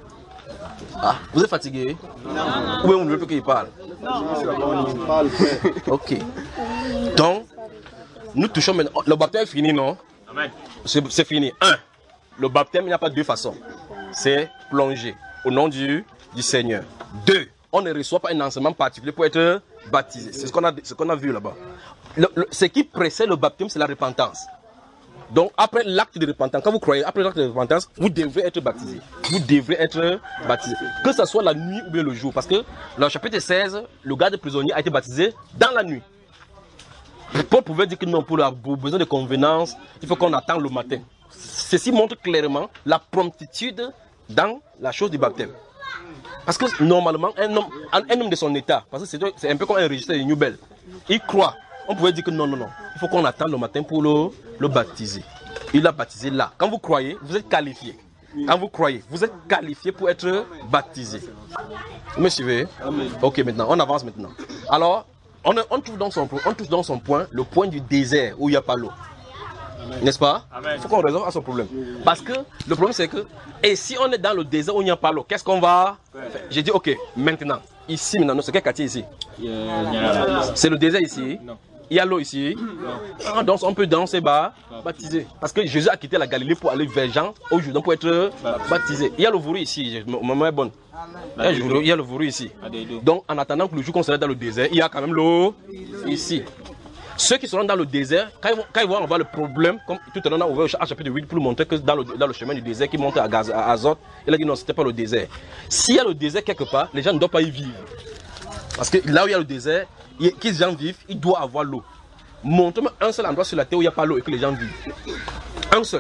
Ah, vous êtes fatigué? Non. Ou bien vous ne voulez plus qu'il parle? Non. Ok. Donc, nous touchons maintenant. Le baptême est fini, non? C'est fini. Un, le baptême, il n'y a pas deux façons. C'est plonger au nom du, du Seigneur. Deux, on ne reçoit pas un enseignement particulier pour être baptisé. C'est ce qu'on a, ce qu'on a vu là-bas. Ce qui précède le baptême, c'est la repentance. Donc, après l'acte de repentance, quand vous croyez, après l'acte de repentance, vous devrez être baptisé. Vous devrez être baptisé. Que ce soit la nuit ou bien le jour. Parce que, dans le chapitre seize, le garde prisonnier a été baptisé dans la nuit. Paul pouvait dire que non, pour, la, pour besoin de convenance, il faut qu'on attende le matin. Ceci montre clairement la promptitude dans la chose du baptême. Parce que normalement, un homme, un homme de son état, parce que c'est un peu comme un registre de New Bell, il croit. On pouvait dire que non, non, non, il faut qu'on attende le matin pour le, le baptiser. Il l'a baptisé là. Quand vous croyez, vous êtes qualifié. Quand vous croyez, vous êtes qualifié pour être baptisé. Vous me suivez? Ok, maintenant, on avance maintenant. Alors, On, on, trouve dans son, on trouve dans son point le point du désert où il n'y a pas l'eau. N'est-ce pas? Il faut qu'on résolve à son problème. Parce que le problème c'est que, et si on est dans le désert où il n'y a pas l'eau, qu'est-ce qu'on va faire? J'ai dit ok, maintenant, ici, maintenant, c'est quel quartier ici? C'est le désert ici? Non. Il y a l'eau ici? Non. Donc on peut danser, bah, baptiser. Parce que Jésus a quitté la Galilée pour aller vers Jean au Jourdain pour être baptisé. Il y a le vouru ici, maman est bonne. Il y a le vouru ici. Donc en attendant que le jour qu'on sera dans le désert, il y a quand même l'eau ici. Ceux qui seront dans le désert, quand ils vont, quand ils vont avoir le problème, comme tout à l'heure on a ouvert au chapitre huit pour montrer que dans le, dans le chemin du désert qui monte à, Gaz, à Azote, il a dit non, c'était pas le désert. S'il y a le désert quelque part, les gens ne doivent pas y vivre. Parce que là où il y a le désert, qui les gens vivent, il doit avoir l'eau. Montre-moi un seul endroit sur la terre où il n'y a pas l'eau et que les gens vivent. Un seul.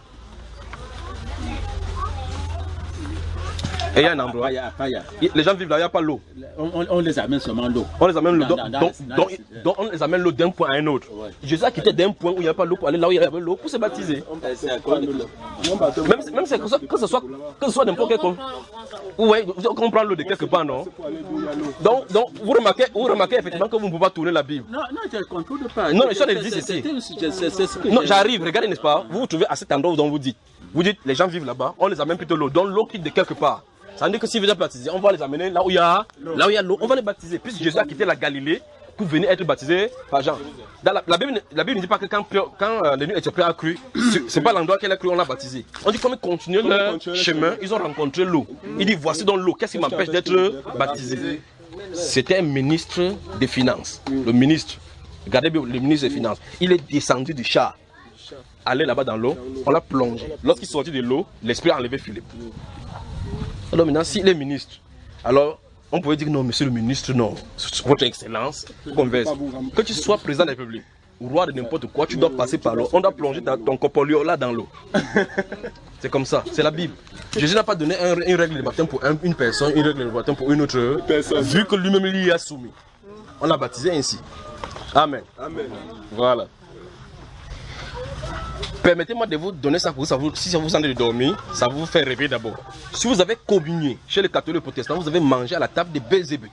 Et il y a un endroit. Les gens vivent là, il n'y a pas l'eau. On, on les amène seulement l'eau. On les amène l'eau. Donc, donc, donc, donc on les amène l'eau d'un point à un autre. Ouais. Jésus a quitté d'un point où il n'y a pas l'eau pour aller là où il y avait l'eau pour se baptiser. Même, même que, ce, que ce soit, que ce soit n'importe quel. Oui, on prend l'eau de quelque part, non? Donc, donc vous, remarquez, vous remarquez effectivement que vous ne pouvez pas tourner la Bible. Non, non, je ne contrôle pas. Non, les choses existent ici. Non, j'arrive, regardez, n'est-ce pas? Vous vous trouvez à cet endroit où vous dites. Vous dites, les gens vivent là-bas, on les amène plutôt l'eau. Donc l'eau quitte de quelque part. Ça veut dire que si vous êtes baptisé, on va les amener là où il y a là où il y a l'eau, on va les baptiser. Puisque Jésus a quitté la Galilée pour venir être baptisé par Jean. Dans la, la, Bible, la Bible ne dit pas que quand, quand euh, l'élu éthiopien a cru, c'est pas l'endroit qu'elle a cru, on l'a baptisé. On dit comme ils continuent leur chemin, ils ont rencontré l'eau. Il dit voici donc l'eau, qu'est-ce qui m'empêche d'être baptisé? C'était un ministre des Finances. Le ministre, regardez bien, le ministre des Finances. Il est descendu du char, allé là-bas dans l'eau, on l'a plongé. Lorsqu'il sortit de l'eau, l'esprit a enlevé Philippe. Alors maintenant, s'il est ministre, alors on pouvait dire non, monsieur le ministre, non, votre excellence, converse. Que tu sois président de la République, ou roi de n'importe quoi, tu dois passer par l'eau. On doit plonger ton corpolio là dans l'eau. C'est comme ça, c'est la Bible. Jésus n'a pas donné un, une règle de baptême pour un, une personne, une règle de baptême pour une autre, vu que lui-même lui a soumis. On l'a baptisé ainsi. Amen. Amen. Voilà. Permettez-moi de vous donner ça pour vous, si ça vous sent de dormir, ça vous fait rêver d'abord. Si vous avez communié chez les catholiques protestants, vous avez mangé à la table de Belzébuth.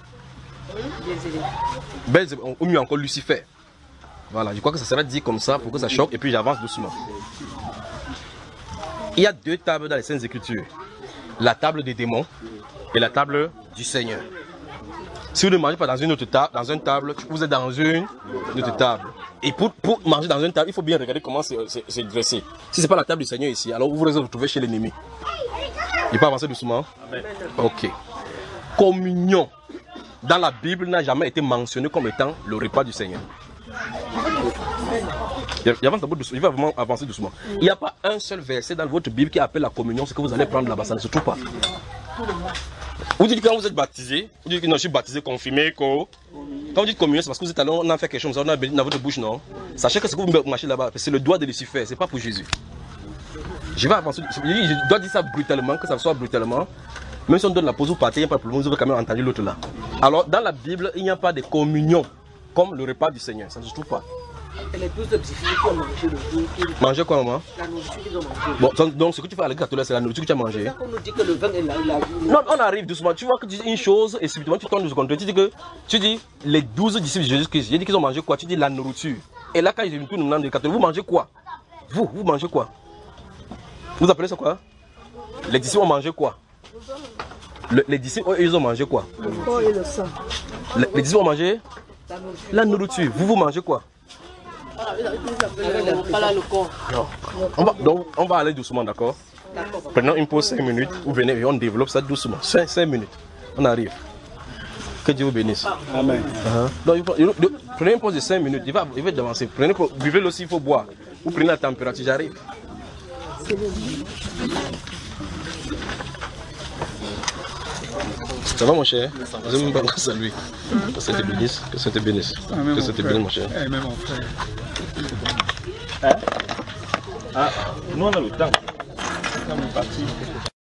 Belzébuth, ou mieux encore Lucifer. Voilà, je crois que ça sera dit comme ça pour que ça choque et puis j'avance doucement. Il y a deux tables dans les Saintes Écritures. La table des démons et la table du Seigneur. Si vous ne mangez pas dans une autre table, dans une table, vous êtes dans une autre table. Et pour, pour manger dans une table, il faut bien regarder comment c'est dressé. Si ce n'est pas la table du Seigneur ici, alors vous vous retrouvez chez l'ennemi. Il peut avancer doucement? Amen. Ok. Communion, dans la Bible, n'a jamais été mentionné comme étant le repas du Seigneur. Il avance d'abord doucement, il va vraiment avancer doucement. Il n'y a pas un seul verset dans votre Bible qui appelle la communion, ce que vous allez prendre là-bas, ça ne se trouve pas. Vous dites que quand vous êtes baptisé, vous dites que non, je suis baptisé, confirmé, quoi. Quand vous dites communion, c'est parce que vous êtes allé, on a fait quelque chose, on a béni dans votre bouche, non? Sachez que ce que vous marchez là-bas, c'est le doigt de Lucifer, c'est pas pour Jésus. Je vais avancer, je dois dire ça brutalement, que ça soit brutalement. Même si on donne la pause, vous partez, il n'y a pas de problème, vous avez quand même entendu l'autre là. Alors, dans la Bible, il n'y a pas de communion comme le repas du Seigneur, ça ne se trouve pas. Et les douze disciples qui ont mangé le jour. Manger quoi, maman? La nourriture qu'ils ont mangée. Bon, donc ce que tu fais à l'église catholique, c'est la nourriture que tu as mangée. C'est ça qu'on nous dit que le vin est la, la... Non, on arrive doucement. Tu vois que tu dis une chose et subitement tu tournes de secondes. Tu dis que tu dis les douze disciples de Jésus-Christ. J'ai dit qu'ils ont mangé quoi? Tu dis la nourriture. Et là, quand ils viennent tout nous demandent des catholiques, vous mangez quoi? Vous, vous mangez quoi? Vous appelez ça quoi? Les disciples ont mangé quoi? Le, les disciples, eux, ils ont mangé quoi? Le corps et le sang. Les, les disciples ont mangé la nourriture. Vous, vous mangez quoi? Le corps. On va, donc, on va aller doucement, d'accord? Prenons une pause cinq minutes. Vous venez et on développe ça doucement. cinq minutes. On arrive. Que Dieu vous bénisse. Amen. Uh-huh. Donc, il faut, il, prenez une pause de cinq minutes. Il va, il va avancer. Prenez, buvez aussi, il faut boire. Vous prenez la température, j'arrive. Ça va mon cher? Vous aimez pas grâce à lui. Que ça te bénisse. Que ça te bénisse. Que ça te bénisse mon cher. Amen mon frère. Hein? Ah, nous on a le temps. Quand on est parti.